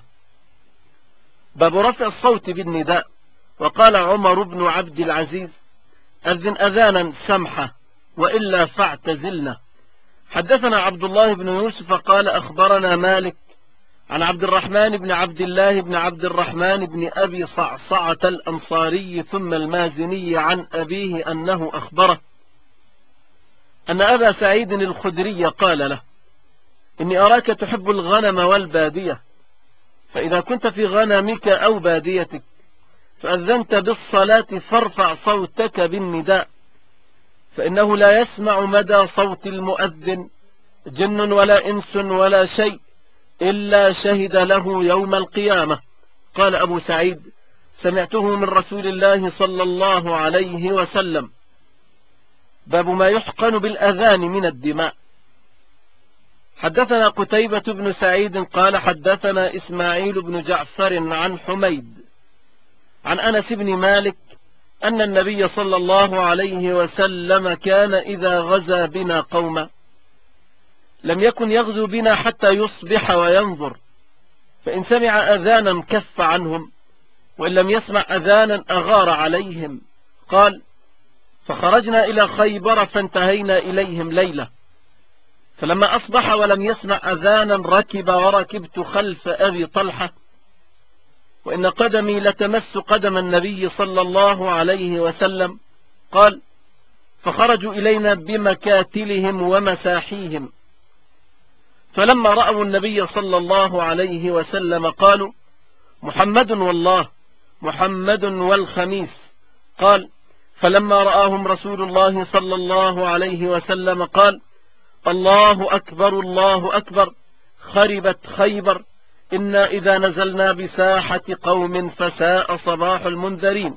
باب رفع الصوت بالنداء. وقال عمر بن عبد العزيز: أذن أذانا سمحة وإلا فاعتزلنا. حدثنا عبد الله بن يوسف قال أخبرنا مالك عن عبد الرحمن بن عبد الله بن عبد الرحمن بن أبي صعصعة الأنصاري ثم المازني عن أبيه أنه أخبره أن أبا سعيد الخدري قال له: إني أراك تحب الغنم والبادية، فإذا كنت في غنمك أو باديتك فأذنت بالصلاة فارفع صوتك بالنداء، فإنه لا يسمع مدى صوت المؤذن جن ولا إنس ولا شيء إلا شهد له يوم القيامة. قال أبو سعيد: سمعته من رسول الله صلى الله عليه وسلم. باب ما يحقن بالأذان من الدماء. حدثنا قتيبة بن سعيد قال حدثنا إسماعيل بن جعفر عن حميد عن أنس بن مالك أن النبي صلى الله عليه وسلم كان إذا غزا بنا قوما لم يكن يغزو بنا حتى يصبح وينظر، فإن سمع أذانا كف عنهم، وإن لم يسمع أذانا أغار عليهم. قال: فخرجنا إلى خيبر فانتهينا إليهم ليلة، فلما أصبح ولم يسمع أذانا ركب وركبت خلف أبي طلحة، وإن قدمي لتمس قدم النبي صلى الله عليه وسلم. قال: فخرجوا إلينا بمكاتلهم ومساحيهم، فلما رأوا النبي صلى الله عليه وسلم قالوا: محمد والله، محمد والخميس. قال: فلما رآهم رسول الله صلى الله عليه وسلم قال: الله أكبر الله أكبر، خربت خيبر، إنا إذا نزلنا بساحة قوم فساء صباح المنذرين.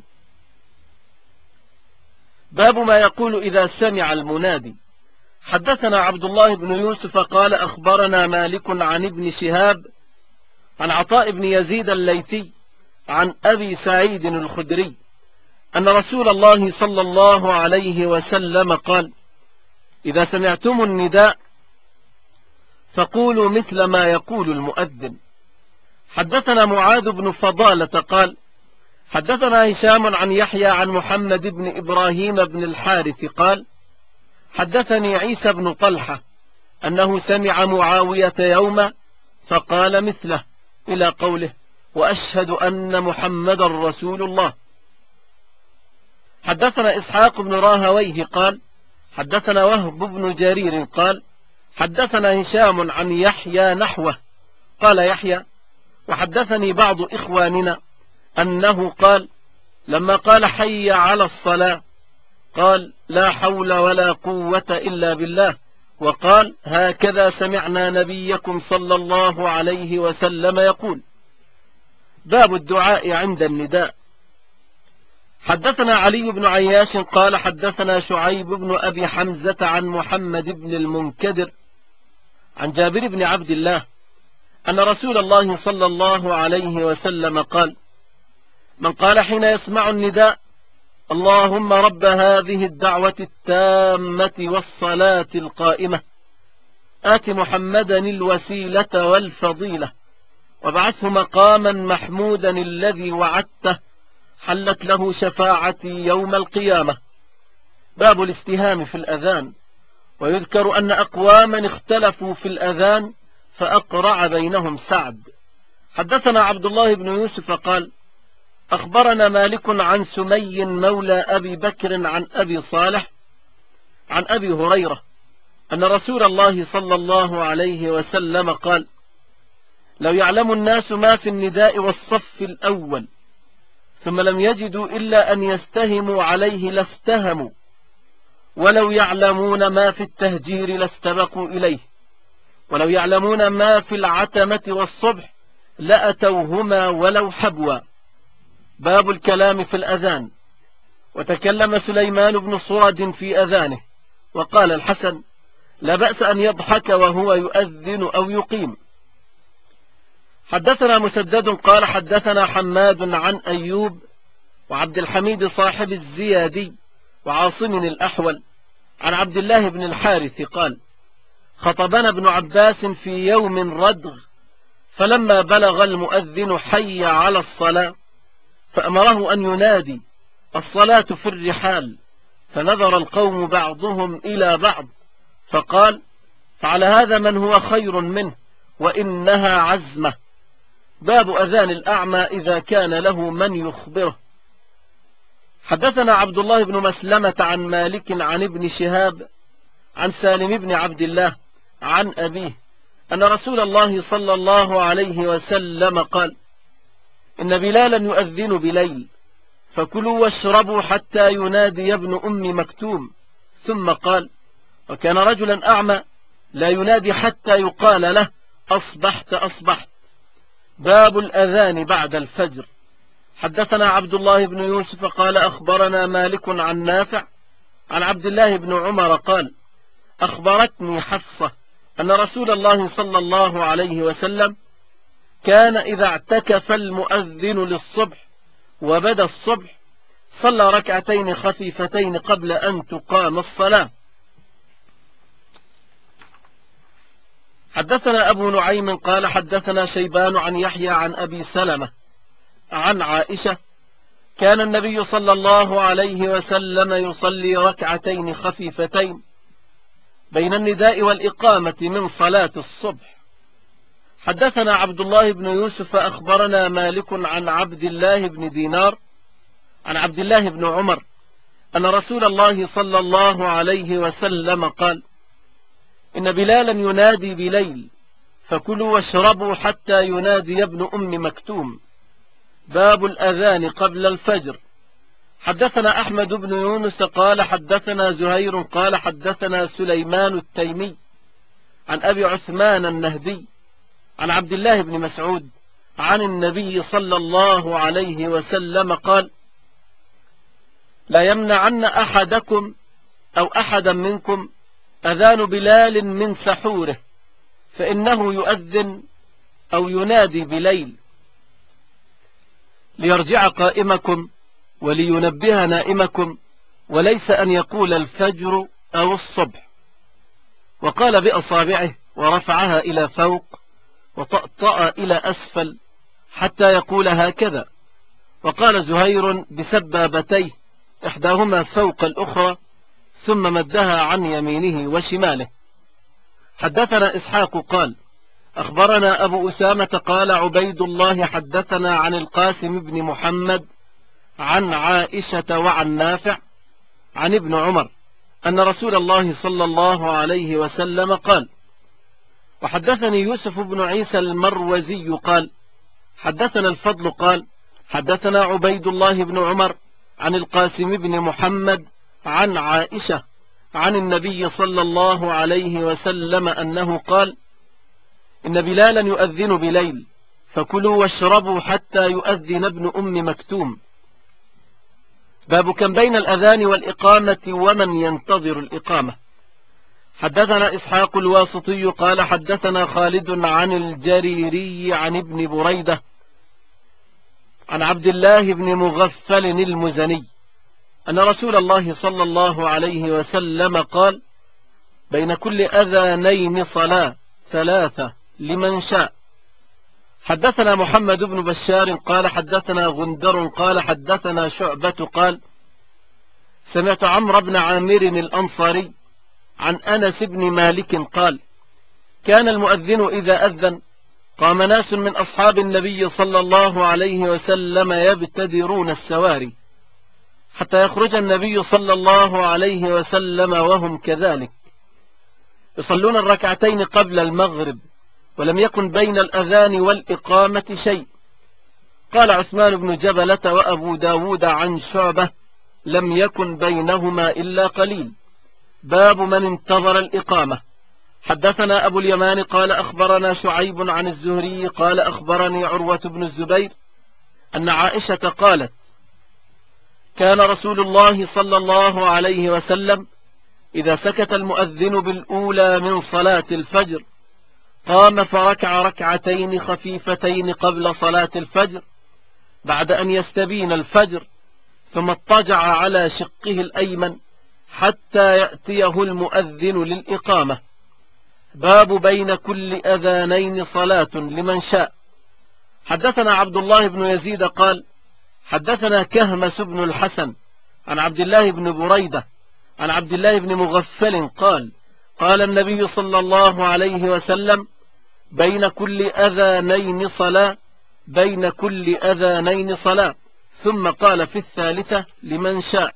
باب ما يقول إذا سمع المنادي. حدثنا عبد الله بن يوسف قال أخبرنا مالك عن ابن شهاب عن عطاء بن يزيد الليثي عن أبي سعيد الخدري أن رسول الله صلى الله عليه وسلم قال: إذا سمعتم النداء فقولوا مثل ما يقول المؤذن. حدثنا معاذ بن فضالة قال: حدثنا هشام عن يحيى عن محمد بن إبراهيم بن الحارث قال: حدثني عيسى بن طلحة أنه سمع معاوية يوما فقال مثله إلى قوله: وأشهد أن محمد رسول الله. حدثنا إسحاق بن راهويه قال: حدثنا وهب بن جرير قال: حدثنا هشام عن يحيى نحوه. قال يحيى: وحدثني بعض إخواننا أنه قال لما قال حي على الصلاة قال: لا حول ولا قوة إلا بالله، وقال: هكذا سمعنا نبيكم صلى الله عليه وسلم يقول. باب الدعاء عند النداء. حدثنا علي بن عياش قال: حدثنا شعيب بن أبي حمزة عن محمد بن المنكدر عن جابر بن عبد الله أن رسول الله صلى الله عليه وسلم قال: من قال حين يسمع النداء: اللهم رب هذه الدعوة التامة والصلاة القائمة آت محمدا الوسيلة والفضيلة وابعثه مقاما محمودا الذي وعدته حلت له شفاعتي يوم القيامة. باب الاستهام في الأذان. ويذكر أن أقواما اختلفوا في الأذان فأقرع بينهم سعد. حدثنا عبد الله بن يوسف قال: أخبرنا مالك عن سمي مولى أبي بكر عن أبي صالح عن أبي هريرة أن رسول الله صلى الله عليه وسلم قال: لو يعلم الناس ما في النداء والصف الأول ثم لم يجدوا إلا أن يستهموا عليه لاستهموا، ولو يعلمون ما في التهجير لاستبقوا إليه، ولو يعلمون ما في العتمة والصبح لأتوهما ولو حبوا. باب الكلام في الأذان. وتكلم سليمان بن صرد في أذانه وقال الحسن: لا بأس أن يضحك وهو يؤذن أو يقيم. حدثنا مسدد قال: حدثنا حماد عن أيوب وعبد الحميد صاحب الزيادي وعاصم الأحول عن عبد الله بن الحارث قال: خطبنا ابن عباس في يوم ردغ، فلما بلغ المؤذن حي على الصلاة فأمره أن ينادي: الصلاة في الرحال، فنظر القوم بعضهم إلى بعض فقال: فعلى هذا من هو خير منه وإنها عزمة. باب أذان الأعمى إذا كان له من يخبره. حدثنا عبد الله بن مسلمة عن مالك عن ابن شهاب عن سالم بن عبد الله عن أبيه أن رسول الله صلى الله عليه وسلم قال: إن بلالا يؤذن بليل، فكلوا واشربوا حتى ينادي ابن أم مكتوم. ثم قال: وكان رجلا أعمى لا ينادي حتى يقال له: أصبحت أصبحت. باب الأذان بعد الفجر. حدثنا عبد الله بن يوسف قال: أخبرنا مالك عن نافع عن عبد الله بن عمر قال: أخبرتني حفصة أن رسول الله صلى الله عليه وسلم كان إذا اعتكف المؤذن للصبح وبدا الصبح صلى ركعتين خفيفتين قبل أن تقام الصلاة. حدثنا أبو نعيم قال: حدثنا شيبان عن يحيى عن أبي سلمة عن عائشة كان النبي صلى الله عليه وسلم يصلي ركعتين خفيفتين بين النداء والإقامة من صلاة الصبح. حدثنا عبد الله بن يوسف أخبرنا مالك عن عبد الله بن دينار عن عبد الله بن عمر أن رسول الله صلى الله عليه وسلم قال: إن بلالا ينادي بليل، فكلوا واشربوا حتى ينادي ابن أم مكتوم. باب الأذان قبل الفجر. حدثنا أحمد بن يونس قال: حدثنا زهير قال: حدثنا سليمان التيمي عن أبي عثمان النهدي عن عبد الله بن مسعود عن النبي صلى الله عليه وسلم قال: لا يمنعن أحدكم أو أحدا منكم أذان بلال من سحوره، فإنه يؤذن أو ينادي بليل. ليرجع قائمكم ولينبه نائمكم، وليس أن يقول الفجر أو الصبح. وقال بأصابعه ورفعها إلى فوق وطأطأ إلى أسفل حتى يقول هكذا. وقال زهير بسبابتيه إحداهما فوق الأخرى، ثم مدها عن يمينه وشماله. حدثنا إسحاق قال أخبرنا أبو أسامة قال عبيد الله حدثنا عن القاسم بن محمد عن عائشة وعن نافع عن ابن عمر أن رسول الله صلى الله عليه وسلم قال. وحدثني يوسف بن عيسى المروزي قال حدثنا الفضل قال حدثنا عبيد الله بن عمر عن القاسم بن محمد عن عائشة عن النبي صلى الله عليه وسلم أنه قال إن بلالا يؤذن بليل فكلوا واشربوا حتى يؤذن ابن أم مكتوم. باب كم بين الأذان والإقامة ومن ينتظر الإقامة. حدثنا إسحاق الواسطي قال حدثنا خالد عن الجريري عن ابن بريدة عن عبد الله بن مغفل المزني أن رسول الله صلى الله عليه وسلم قال بين كل أذانين صلاة 3 لمن شاء. حدثنا محمد بن بشار قال حدثنا غندر قال حدثنا شعبة قال سمعت عمرو بن عامر الأنصاري عن أنس بن مالك قال كان المؤذن إذا أذن قام ناس من أصحاب النبي صلى الله عليه وسلم يبتدرون السواري حتى يخرج النبي صلى الله عليه وسلم وهم كذلك يصلون الركعتين قبل المغرب ولم يكن بين الأذان والإقامة شيء. قال عثمان بن جبلة وأبو داود عن شعبة لم يكن بينهما إلا قليل. باب من انتظر الإقامة. حدثنا أبو اليمان قال أخبرنا شعيب عن الزهري قال أخبرني عروة بن الزبير أن عائشة قالت كان رسول الله صلى الله عليه وسلم إذا سكت المؤذن بالأولى من صلاة الفجر قام فركع ركعتين خفيفتين قبل صلاة الفجر بعد أن يستبين الفجر ثم اضطجع على شقه الأيمن حتى يأتيه المؤذن للإقامة. باب بين كل أذانين صلاة لمن شاء. حدثنا عبد الله بن يزيد قال حدثنا كهمس بن الحسن عن عبد الله بن بريدة عن عبد الله بن مغفل قال قال النبي صلى الله عليه وسلم بين كل أذانين صلاة بين كل أذانين صلاة ثم قال في الثالثة لمن شاء.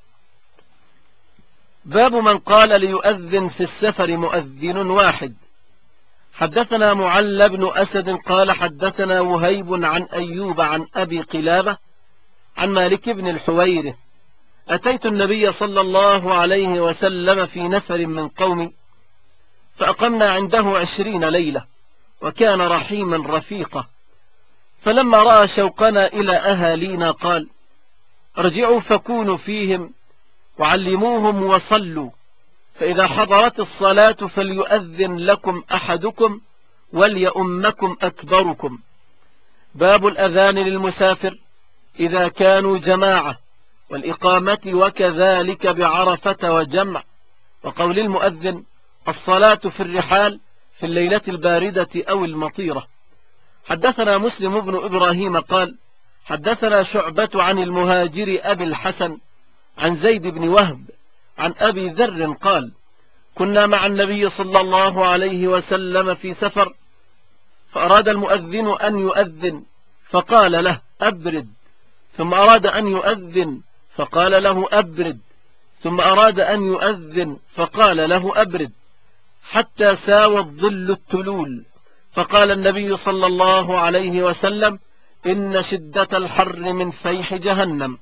باب من قال ليؤذن في السفر مؤذن واحد. حدثنا معل بن أسد قال حدثنا وهيب عن أيوب عن أبي قلابة عن مالك بن الحويرث أتيت النبي صلى الله عليه وسلم في نفر من قومي فأقمنا عنده 20 ليلة وكان رحيما رفيقا فلما رأى شوقنا إلى أهالينا قال ارجعوا فكونوا فيهم وعلموهم وصلوا فإذا حضرت الصلاة فليؤذن لكم أحدكم وليؤمكم أكبركم. باب الأذان للمسافر إذا كانوا جماعة والإقامة وكذلك بعرفة وجمع وقول المؤذن الصلاة في الرحال في الليلة الباردة أو المطيرة. حدثنا مسلم بن إبراهيم قال حدثنا شعبة عن المهاجر أبي الحسن عن زيد بن وهب عن أبي ذر قال كنا مع النبي صلى الله عليه وسلم في سفر فأراد المؤذن أن يؤذن فقال له أبرد ثم أراد أن يؤذن فقال له أبرد ثم أراد أن يؤذن فقال له أبرد حتى ساوى الظل التلول فقال النبي صلى الله عليه وسلم إن شدة الحر من فيح جهنم.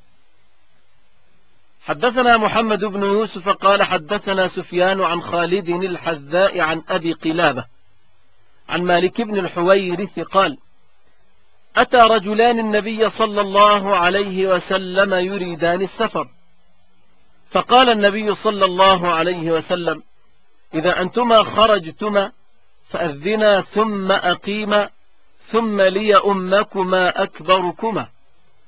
حدثنا محمد بن يوسف قال حدثنا سفيان عن خالد الحذاء عن أبي قلابة عن مالك بن الحويرث قال أتى رجلان النبي صلى الله عليه وسلم يريدان السفر فقال النبي صلى الله عليه وسلم إذا أنتما خرجتما فأذنا ثم أقيما ثم ليؤمكما أكبركما.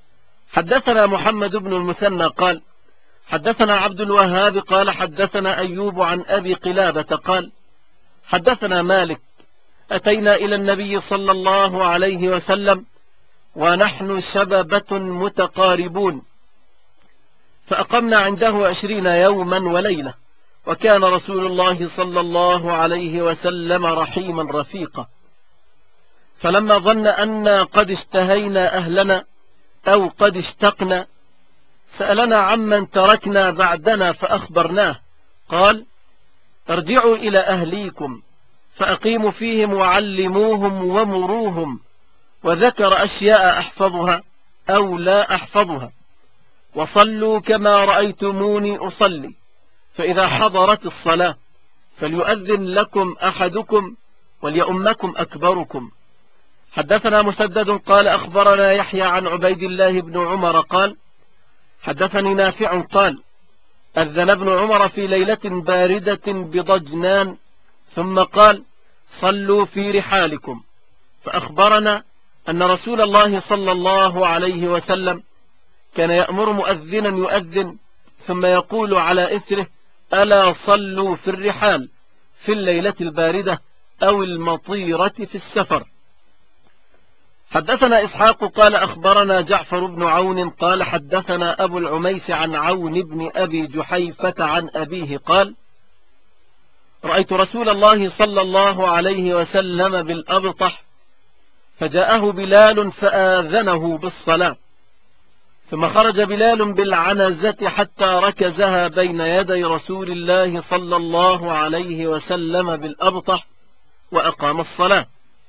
حدثنا محمد بن المثنى قال حدثنا عبد الوهاب قال حدثنا أيوب عن أبي قلابة قال حدثنا مالك أتينا إلى النبي صلى الله عليه وسلم ونحن شببة متقاربون، فأقمنا عنده 20 يوما وليلة، وكان رسول الله صلى الله عليه وسلم رحيما رفيقا. فلما ظن أن قد اشتهينا أهلنا أو قد اشتقنا سألنا عمن تركنا بعدنا فأخبرناه، قال ارجعوا إلى أهليكم فأقيموا فيهم وعلموهم ومروهم، وذكر أشياء أحفظها أو لا أحفظها، وصلوا كما رأيتموني أصلي، فإذا حضرت الصلاة فليؤذن لكم أحدكم وليؤمكم أكبركم. حدثنا مسدد قال أخبرنا يحيى عن عبيد الله بن عمر قال حدثني نافع قال أذن ابن عمر في ليلة باردة بضجنان ثم قال صلوا في رحالكم، فأخبرنا أن رسول الله صلى الله عليه وسلم كان يأمر مؤذنا يؤذن ثم يقول على إثره ألا صلوا في الرحال في الليلة الباردة أو المطيرة في السفر. حدثنا إسحاق قال أخبرنا جعفر بن عون قال حدثنا أبو العميس عن عون بن أبي جحيفة عن أبيه قال رأيت رسول الله صلى الله عليه وسلم بالأبطح، فجاءه بلال فآذنه بالصلاة، ثم خرج بلال بالعنزة حتى ركزها بين يدي رسول الله صلى الله عليه وسلم بالأبطح وأقام الصلاة.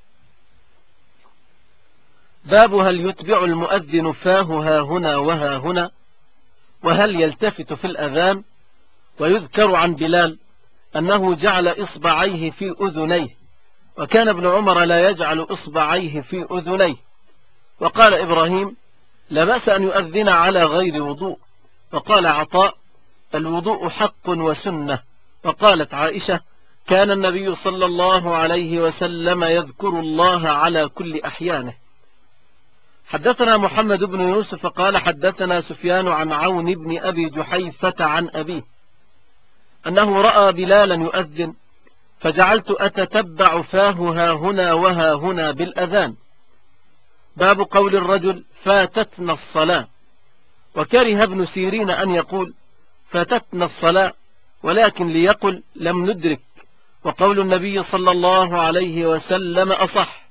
باب هل يتبع المؤذن فاه ها هنا وها هنا، وهل يلتفت في الأذان. ويذكر عن بلال أنه جعل إصبعيه في أذنيه، وكان ابن عمر لا يجعل إصبعيه في أذنيه. وقال إبراهيم لا بأس أن يؤذن على غير وضوء. وقال عطاء الوضوء حق وسنة. وقالت عائشة كان النبي صلى الله عليه وسلم يذكر الله على كل أحيانه. حدثنا محمد بن يوسف قال حدثنا سفيان عن عون بن أبي جحيفة عن أبيه أنه رأى بلالا يؤذن، فجعلت أتتبع فاه ها هنا وها هنا بالأذان. باب قول الرجل فاتتنا الصلاة. وكره ابن سيرين أن يقول فاتتنا الصلاة، ولكن ليقل لم ندرك، وقول النبي صلى الله عليه وسلم أصح.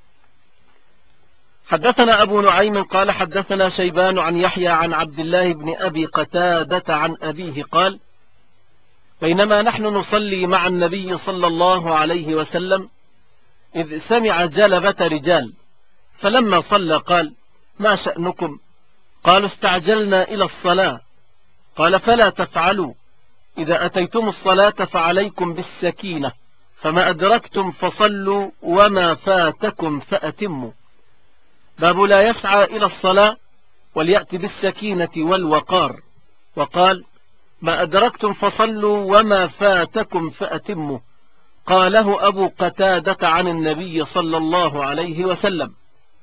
حدثنا أبو نعيم قال حدثنا شيبان عن يحيى عن عبد الله بن أبي قتادة عن أبيه قال بينما نحن نصلي مع النبي صلى الله عليه وسلم إذ سمع جلبة رجال، فلما صلى قال ما شأنكم؟ قالوا استعجلنا إلى الصلاة. قال فلا تفعلوا، إذا أتيتم الصلاة فعليكم بالسكينة، فما أدركتم فصلوا وما فاتكم فأتموا. باب لا يسعى إلى الصلاة وليأتي بالسكينة والوقار. وقال ما أدركتم فصلوا وما فاتكم فأتموا، قاله أبو قتادة عن النبي صلى الله عليه وسلم.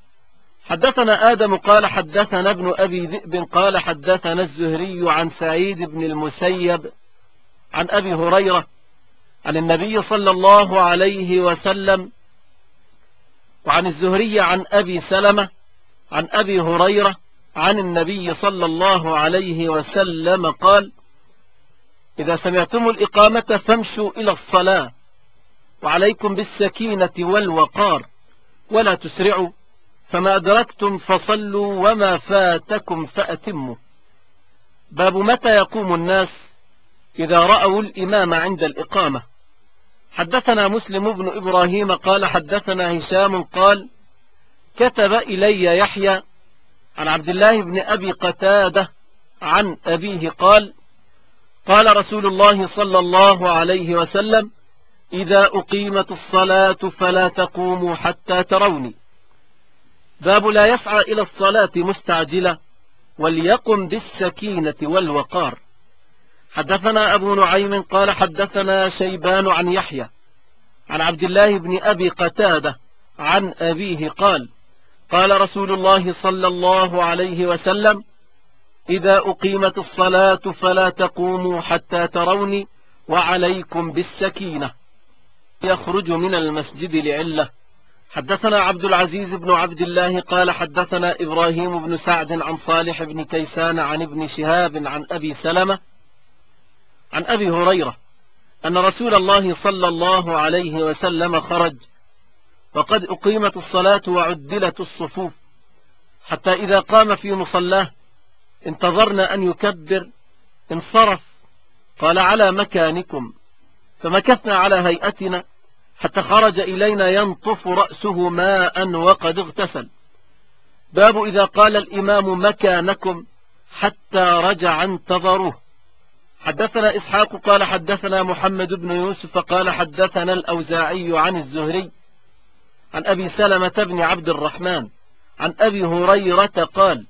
حدثنا آدم قال حدثنا ابن أبي ذئب قال حدثنا الزهري عن سعيد بن المسيب عن أبي هريرة عن النبي صلى الله عليه وسلم، وعن الزهري عن أبي سلمة عن أبي هريرة عن النبي صلى الله عليه وسلم قال إذا سمعتم الإقامة فامشوا إلى الصلاة، وعليكم بالسكينة والوقار، ولا تسرعوا، فما أدركتم فصلوا وما فاتكم فأتموا. باب متى يقوم الناس إذا رأوا الإمام عند الإقامة. حدثنا مسلم بن إبراهيم قال حدثنا هشام قال كتب إلي يحيى عن عبد الله بن أبي قتادة عن أبيه قال قال رسول الله صلى الله عليه وسلم إذا أقيمت الصلاة فلا تقوموا حتى تروني. باب لا يسعى إلى الصلاة مستعجلة وليقم بالسكينة والوقار. حدثنا أبو نعيم قال حدثنا شيبان عن يحيى عن عبد الله بن أبي قتادة عن أبيه قال قال رسول الله صلى الله عليه وسلم: إذا أقيمت الصلاة فلا تقوموا حتى تروني وعليكم بالسكينة. يخرج من المسجد لعلة. حدثنا عبد العزيز بن عبد الله قال حدثنا إبراهيم بن سعد عن صالح بن كيسان عن ابن شهاب عن أبي سلمة عن أبي هريرة أن رسول الله صلى الله عليه وسلم خرج وقد أقيمت الصلاة وعدلت الصفوف، حتى إذا قام في مصلاه انتظرنا أن يكبر انصرف، قال: على مكانكم. فمكثنا على هيئتنا حتى خرج إلينا ينطف رأسه ماء وقد اغتسل. باب إذا قال الإمام مكانكم حتى رجع انتظروه. حدثنا إسحاق قال حدثنا محمد بن يوسف قال حدثنا الأوزاعي عن الزهري عن أبي سلمة بن عبد الرحمن عن أبي هريرة قال: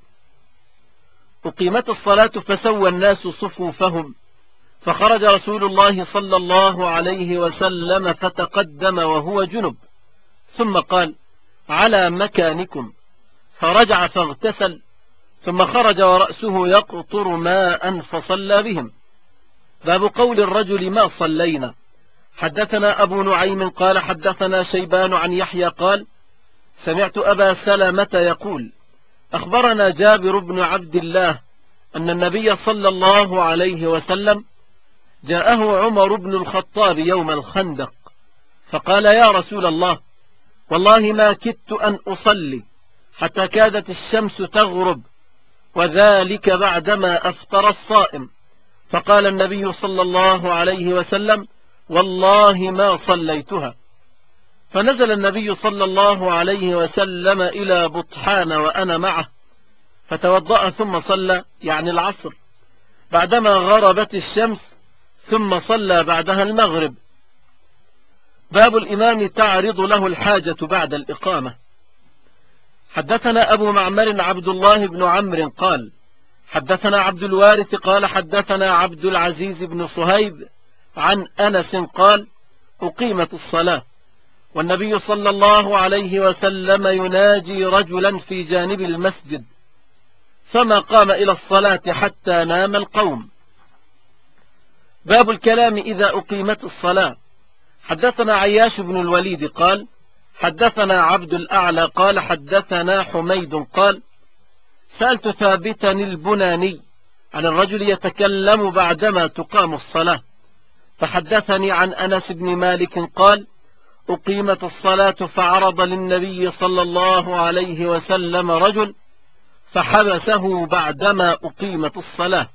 أقيمت الصلاة فسوى الناس صفوفهم، فخرج رسول الله صلى الله عليه وسلم فتقدم وهو جنب، ثم قال: على مكانكم، فرجع فاغتسل، ثم خرج ورأسه يقطر ماء فصلى بهم. باب قول الرجل ما صلينا. حدثنا أبو نعيم قال حدثنا شيبان عن يحيى قال: سمعت أبا سلمة يقول: أخبرنا جابر بن عبد الله أن النبي صلى الله عليه وسلم جاءه عمر بن الخطاب يوم الخندق فقال: يا رسول الله، والله ما كدت أن أصلي حتى كادت الشمس تغرب، وذلك بعدما أفطر الصائم. فقال النبي صلى الله عليه وسلم: والله ما صليتها. فنزل النبي صلى الله عليه وسلم إلى بطحان وأنا معه، فتوضأ ثم صلى، يعني العصر، بعدما غربت الشمس، ثم صلى بعدها المغرب. باب الإمام تعرض له الحاجة بعد الإقامة. حدثنا أبو معمر عبد الله بن عمرو قال حدثنا عبد الوارث قال حدثنا عبد العزيز بن صهيب عن أنس قال: أقيمت الصلاة والنبي صلى الله عليه وسلم يناجي رجلا في جانب المسجد، فما قام إلى الصلاة حتى نام القوم. باب الكلام إذا أقيمت الصلاة. حدثنا عياش بن الوليد قال حدثنا عبد الأعلى قال حدثنا حميد قال: سألت ثابتا البناني عن الرجل يتكلم بعدما تقام الصلاة، فحدثني عن أنس بن مالك قال: أقيمت الصلاة فعرض للنبي صلى الله عليه وسلم رجل فحبسه بعدما أقيمت الصلاة.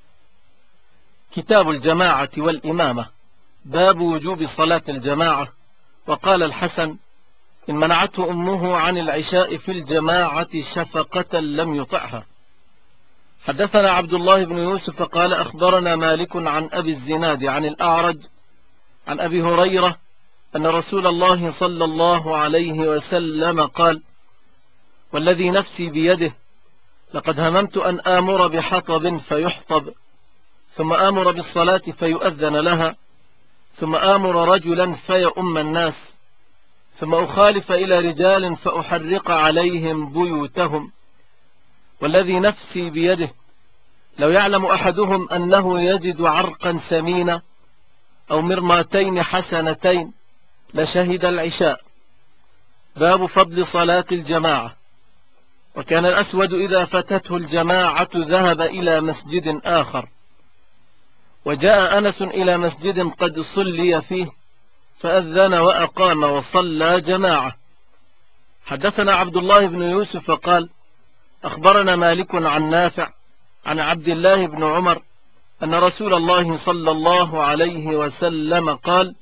كتاب الجماعة والإمامة. باب وجوب صلاة الجماعة. وقال الحسن: إن منعته أمه عن العشاء في الجماعة شفقة لم يطعها. حدثنا عبد الله بن يوسف قال أخبرنا مالك عن أبي الزناد عن الأعرج عن أبي هريرة أن رسول الله صلى الله عليه وسلم قال: والذي نفسي بيده لقد هممت أن آمر بحطب فيحطب، ثم آمر بالصلاة فيؤذن لها، ثم آمر رجلا فيؤم الناس، ثم أخالف إلى رجال فأحرق عليهم بيوتهم. والذي نفسي بيده لو يعلم أحدهم أنه يجد عرقا ثمينا أو مرماتين حسنتين لشهد العشاء. باب فضل صلاة الجماعة. وكان الأسود إذا فتته الجماعة ذهب إلى مسجد آخر، وجاء أنس إلى مسجد قد صلي فيه فأذن وأقام وصلى جماعة. حدثنا عبد الله بن يوسف قال أخبرنا مالك عن نافع عن عبد الله بن عمر أن رسول الله صلى الله عليه وسلم قال: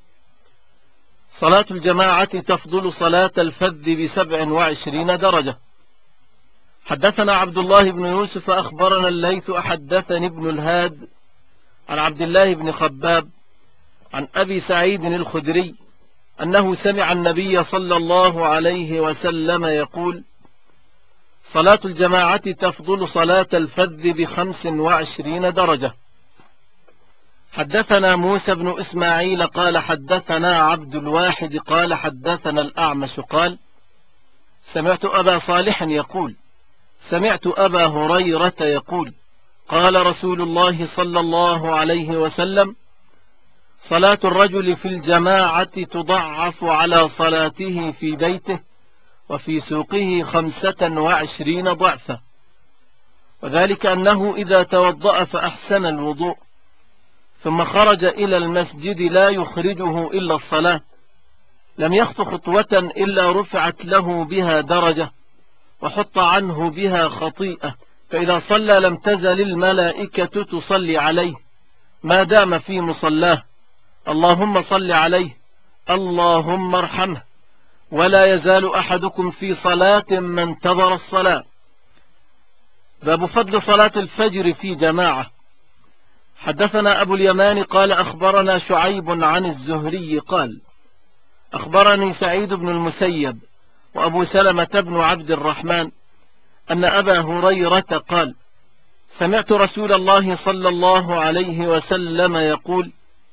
صلاة الجماعة تفضل صلاة الفذ ب27 درجة. حدثنا عبد الله بن يوسف أخبرنا الليث حدثني ابن الهاد عن عبد الله بن خباب عن أبي سعيد الخدري أنه سمع النبي صلى الله عليه وسلم يقول: صلاة الجماعة تفضل صلاة الفذ ب25 درجة. حدثنا موسى بن إسماعيل قال حدثنا عبد الواحد قال حدثنا الأعمش قال: سمعت أبا صالح يقول سمعت أبا هريرة يقول قال رسول الله صلى الله عليه وسلم صلاة الرجل في الجماعة تضعف على صلاته في بيته وفي سوقه 25 ضعفا، وذلك أنه إذا توضأ فأحسن الوضوء ثم خرج إلى المسجد لا يخرجه إلا الصلاة لم يخط خطوة إلا رفعت له بها درجة وحط عنه بها خطيئة، فإذا صلى لم تزل الملائكة تصلي عليه ما دام في مصلاه اللهم صل عليه اللهم ارحمه، ولا يزال أحدكم في صلاة ما انتظر الصلاة. باب فضل صلاة الفجر في جماعة. حدثنا أبو اليمان قال أخبرنا شعيب عن الزهري قال أخبرني سعيد بن المسيب وأبو سلمة بن عبد الرحمن أن أبا هريرة قال سمعت رسول الله صلى الله عليه وسلم يقول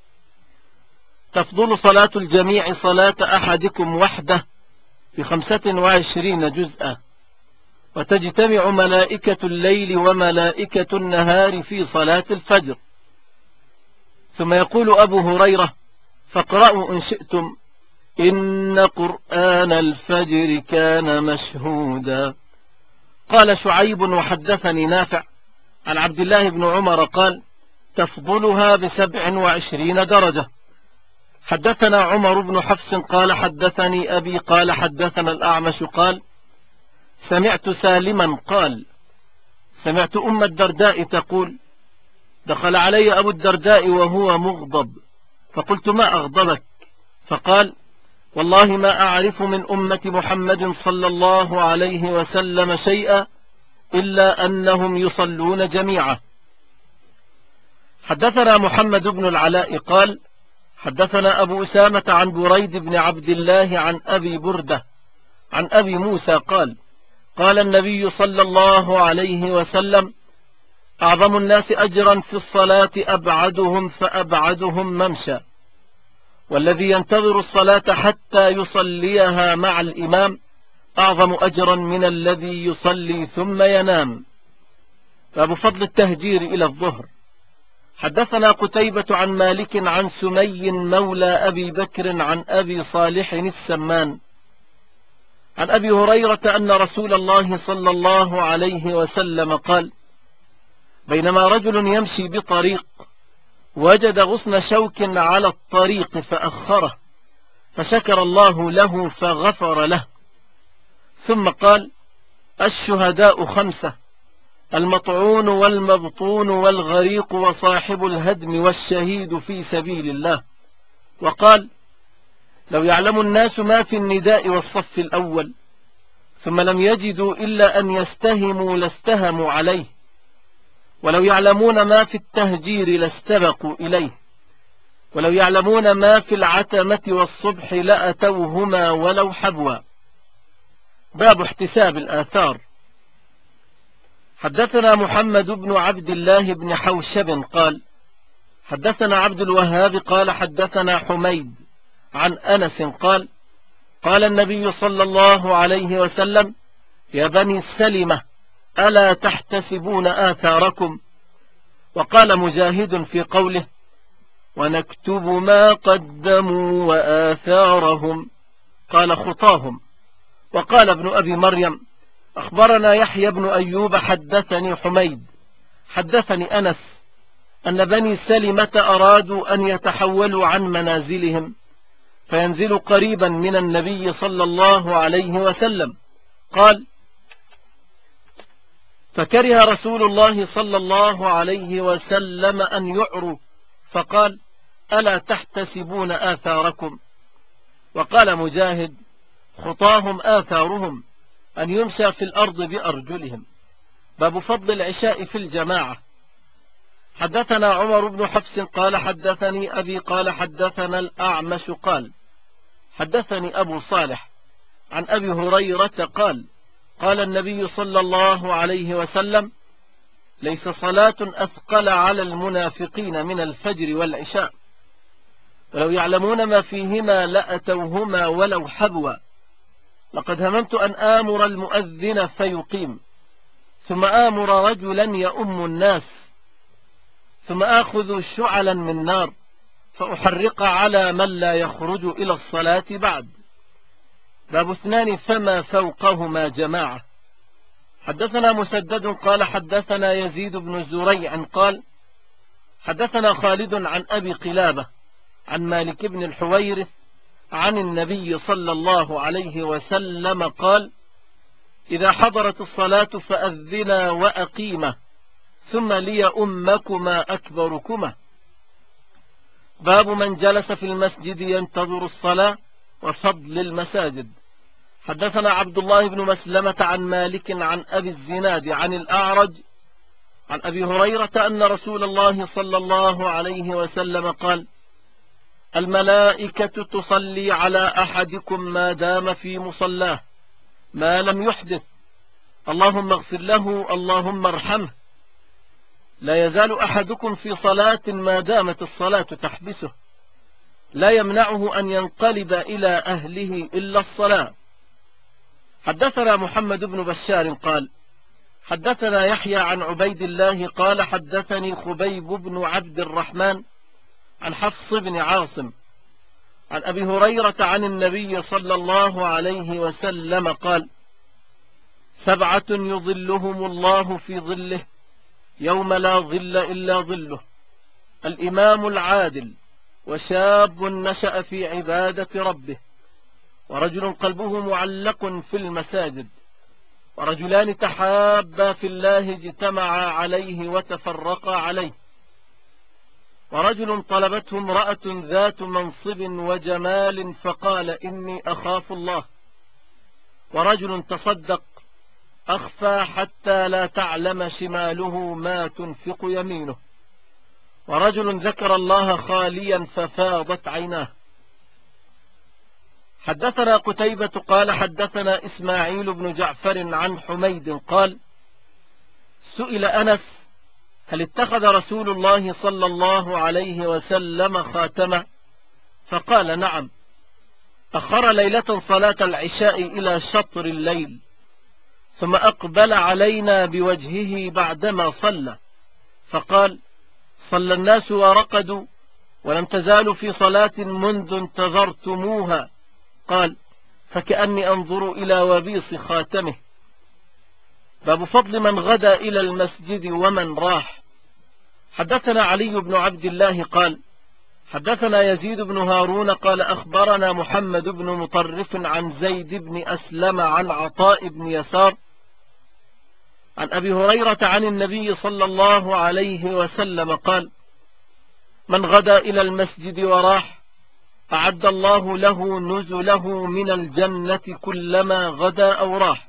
تفضل صلاة الجميع صلاة أحدكم وحده ب25 جزءا، وتجتمع ملائكة الليل وملائكة النهار في صلاة الفجر. ثم يقول أبو هريرة فاقرأوا إن شئتم إن قرآن الفجر كان مشهودا. قال شعيب وحدثني نافع عن عبد الله بن عمر قال تفضلها ب27 درجة. حدثنا عمر بن حفص قال حدثني أبي قال حدثنا الأعمش قال سمعت سالما قال سمعت أم الدرداء تقول دخل علي أبو الدرداء وهو مغضب فقلت ما أغضبك؟ فقال والله ما أعرف من أمة محمد صلى الله عليه وسلم شيئا إلا أنهم يصلون جميعا. حدثنا محمد بن العلاء قال حدثنا أبو أسامة عن بريد بن عبد الله عن أبي بردة عن أبي موسى قال قال النبي صلى الله عليه وسلم أعظم الناس أجرا في الصلاة أبعدهم فأبعدهم ممشى، والذي ينتظر الصلاة حتى يصليها مع الإمام أعظم أجرا من الذي يصلي ثم ينام. باب فضل التهجير إلى الظهر. حدثنا قتيبة عن مالك عن سمي مولى أبي بكر عن أبي صالح السمان عن أبي هريرة أن رسول الله صلى الله عليه وسلم قال بينما رجل يمشي بطريق وجد غصن شوك على الطريق فأخره فشكر الله له فغفر له، ثم قال الشهداء 5 المطعون والمبطون والغريق وصاحب الهدم والشهيد في سبيل الله. وقال لو يعلم الناس ما في النداء والصف الأول ثم لم يجدوا إلا أن يستهموا لاستهموا عليه، ولو يعلمون ما في التهجير لاستبقوا إليه، ولو يعلمون ما في العتمة والصبح لأتوهما ولو حبوا. باب احتساب الآثار. حدثنا محمد بن عبد الله بن حوشب قال حدثنا عبد الوهاب قال حدثنا حميد عن أنس قال قال النبي صلى الله عليه وسلم يا بني السلمة ألا تحتسبون آثاركم؟ وقال مجاهد في قوله ونكتب ما قدموا وآثارهم قال خطاهم. وقال ابن أبي مريم أخبرنا يحيى بن أيوب حدثني حميد حدثني أنس أن بني سلمة أرادوا أن يتحولوا عن منازلهم فينزلوا قريبا من النبي صلى الله عليه وسلم. قال فكره رسول الله صلى الله عليه وسلم أن يعروا فقال ألا تحتسبون آثاركم؟ وقال مجاهد خطاهم آثارهم أن يمشى في الأرض بأرجلهم. باب فضل العشاء في الجماعة. حدثنا عمر بن حفص قال حدثني أبي قال حدثنا الأعمش قال حدثني أبو صالح عن أبي هريرة قال قال النبي صلى الله عليه وسلم ليس صلاة أثقل على المنافقين من الفجر والعشاء، ولو يعلمون ما فيهما لأتوهما ولو حبوا. لقد هممت أن آمر المؤذن فيقيم، ثم آمر رجلا يؤم الناس، ثم آخذ شعلا من نار فأحرق على من لا يخرج إلى الصلاة بعد. باب 2 فما فوقهما جماعة. حدثنا مسدد قال حدثنا يزيد بن زريع قال حدثنا خالد عن أبي قلابة عن مالك بن الحويرث عن النبي صلى الله عليه وسلم قال: إذا حضرت الصلاة فأذنا وأقيمة، ثم ليؤمكما أكبركما. باب من جلس في المسجد ينتظر الصلاة وفضل المساجد. حدثنا عبد الله بن مسلمة عن مالك عن أبي الزناد عن الأعرج عن أبي هريرة أن رسول الله صلى الله عليه وسلم قال: الملائكة تصلي على أحدكم ما دام في مصلاه ما لم يحدث، اللهم اغفر له، اللهم ارحمه. لا يزال أحدكم في صلاة ما دامت الصلاة تحبسه، لا يمنعه أن ينقلب إلى أهله إلا الصلاة. حدثنا محمد بن بشار قال حدثنا يحيى عن عبيد الله قال حدثني خبيب بن عبد الرحمن عن حفص بن عاصم عن أبي هريرة عن النبي صلى الله عليه وسلم قال: 7 يظلهم الله في ظله يوم لا ظل إلا ظله: الإمام العادل، وشاب نشأ في عبادة ربه، ورجل قلبه معلق في المساجد، ورجلان تحابا في الله اجتمعا عليه وتفرقا عليه، ورجل طلبته امرأة ذات منصب وجمال فقال: إني أخاف الله، ورجل تصدق أخفى حتى لا تعلم شماله ما تنفق يمينه، ورجل ذكر الله خاليا ففاضت عيناه. حدثنا قتيبة قال حدثنا إسماعيل بن جعفر عن حميد قال: سئل أنس: هل اتخذ رسول الله صلى الله عليه وسلم خاتما؟ فقال: نعم، أخر ليلة صلاة العشاء إلى شطر الليل، ثم أقبل علينا بوجهه بعدما صلى، فقال: صلى الناس ورقدوا، ولم تزالوا في صلاة منذ انتظرتموها. قال: فكأني أنظر إلى وبيص خاتمه. باب فضل من غدا إلى المسجد ومن راح. حدثنا علي بن عبد الله قال حدثنا يزيد بن هارون قال أخبرنا محمد بن مطرف عن زيد بن أسلم عن عطاء بن يسار عن أبي هريرة عن النبي صلى الله عليه وسلم قال: من غدا إلى المسجد وراح أعد الله له نزله من الجنة كلما غدا أو راح.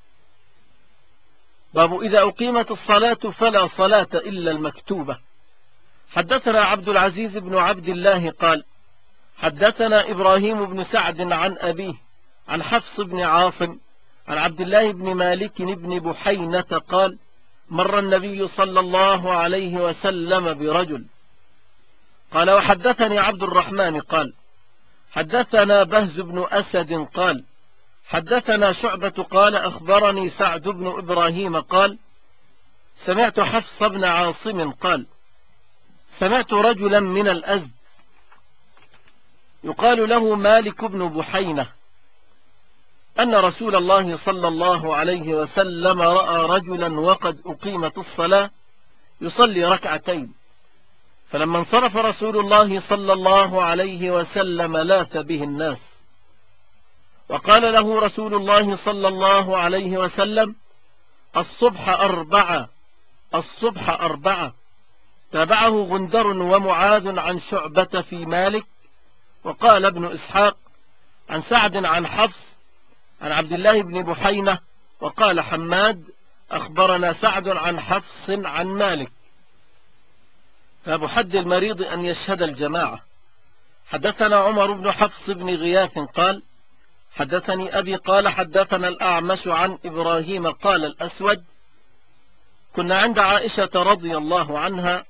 باب إذا أقيمت الصلاة فلا صلاة إلا المكتوبة. حدثنا عبد العزيز بن عبد الله قال حدثنا إبراهيم بن سعد عن أبيه عن حفص بن عاصم عن عبد الله بن مالك بن بحينة قال: مر النبي صلى الله عليه وسلم برجل. قال: وحدثني عبد الرحمن قال حدثنا بهز بن أسد قال حدثنا شعبة قال أخبرني سعد بن إبراهيم قال: سمعت حفص بن عاصم قال: سمعت رجلا من الأزد يقال له مالك بن بحينة أن رسول الله صلى الله عليه وسلم رأى رجلا وقد أقيمت الصلاة يصلي ركعتين، فلما انصرف رسول الله صلى الله عليه وسلم لاث به الناس، وقال له رسول الله صلى الله عليه وسلم: الصبح 4 الصبح 4. تابعه غندر ومعاذ عن شعبة في مالك. وقال ابن إسحاق عن سعد عن حفص عن عبد الله بن بحينة. وقال حماد أخبرنا سعد عن حفص عن مالك. باب حد المريض أن يشهد الجماعة. حدثنا عمر بن حفص بن غياث قال حدثني أبي قال حدثنا الأعمش عن إبراهيم قال الأسود: كنا عند عائشة رضي الله عنها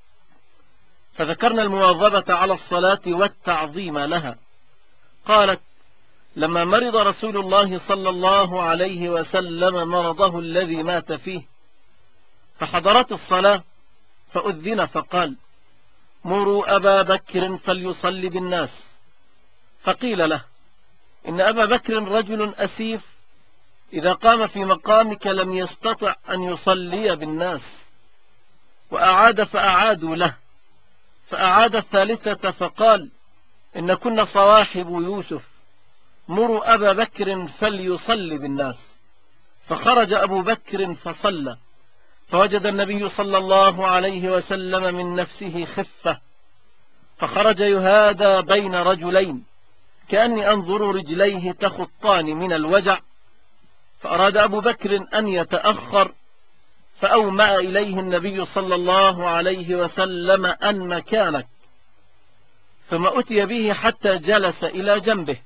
فذكرنا المواظبة على الصلاة والتعظيم لها، قالت: لما مرض رسول الله صلى الله عليه وسلم مرضه الذي مات فيه، فحضرت الصلاة فأذن فقال: مروا أبا بكر فليصلي بالناس. فقيل له: إن أبا بكر رجل أسيف، إذا قام في مقامك لم يستطع أن يصلي بالناس. وأعاد فأعادوا له، فأعاد الثالثة فقال: إن كنا صواحب يوسف، مروا أبا بكر فليصلي بالناس. فخرج أبو بكر فصلى، فوجد النبي صلى الله عليه وسلم من نفسه خفة، فخرج يهادى بين رجلين كأني أنظر رجليه تخطان من الوجع. فأراد أبو بكر أن يتأخر، فأومأ إليه النبي صلى الله عليه وسلم أن مكانك، ثم أتي به حتى جلس إلى جنبه.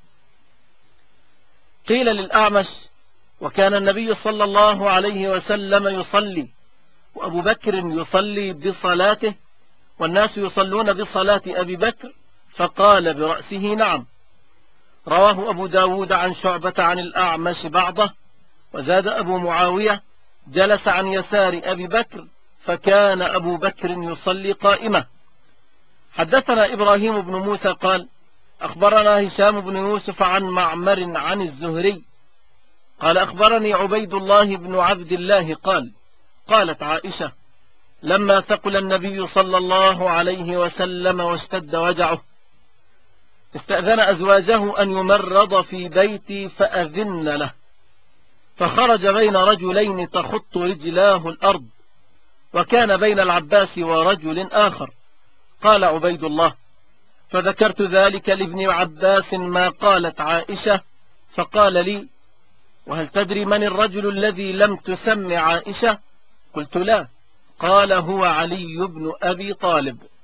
قيل للأعمش: وكان النبي صلى الله عليه وسلم يصلي وأبو بكر يصلي بصلاته والناس يصلون بصلاة أبي بكر؟ فقال برأسه: نعم. رواه أبو داود عن شعبة عن الأعمش بعضه، وزاد أبو معاوية: جلس عن يسار أبي بكر، فكان أبو بكر يصلي قائمة. حدثنا إبراهيم بن موسى قال: أخبرنا هشام بن يوسف عن معمر عن الزهري قال: أخبرني عبيد الله بن عبد الله قال: قالت عائشة: لما ثقل النبي صلى الله عليه وسلم واشتد وجعه، استأذن أزواجه أن يمرض في بيتي فأذن له، فخرج بين رجلين تخط رجلاه الأرض، وكان بين العباس ورجل آخر. قال عبيد الله: فذكرت ذلك لابن عباس ما قالت عائشة، فقال لي: وهل تدري من الرجل الذي لم تسم عائشة؟ قلت: لا. قال: هو علي بن أبي طالب.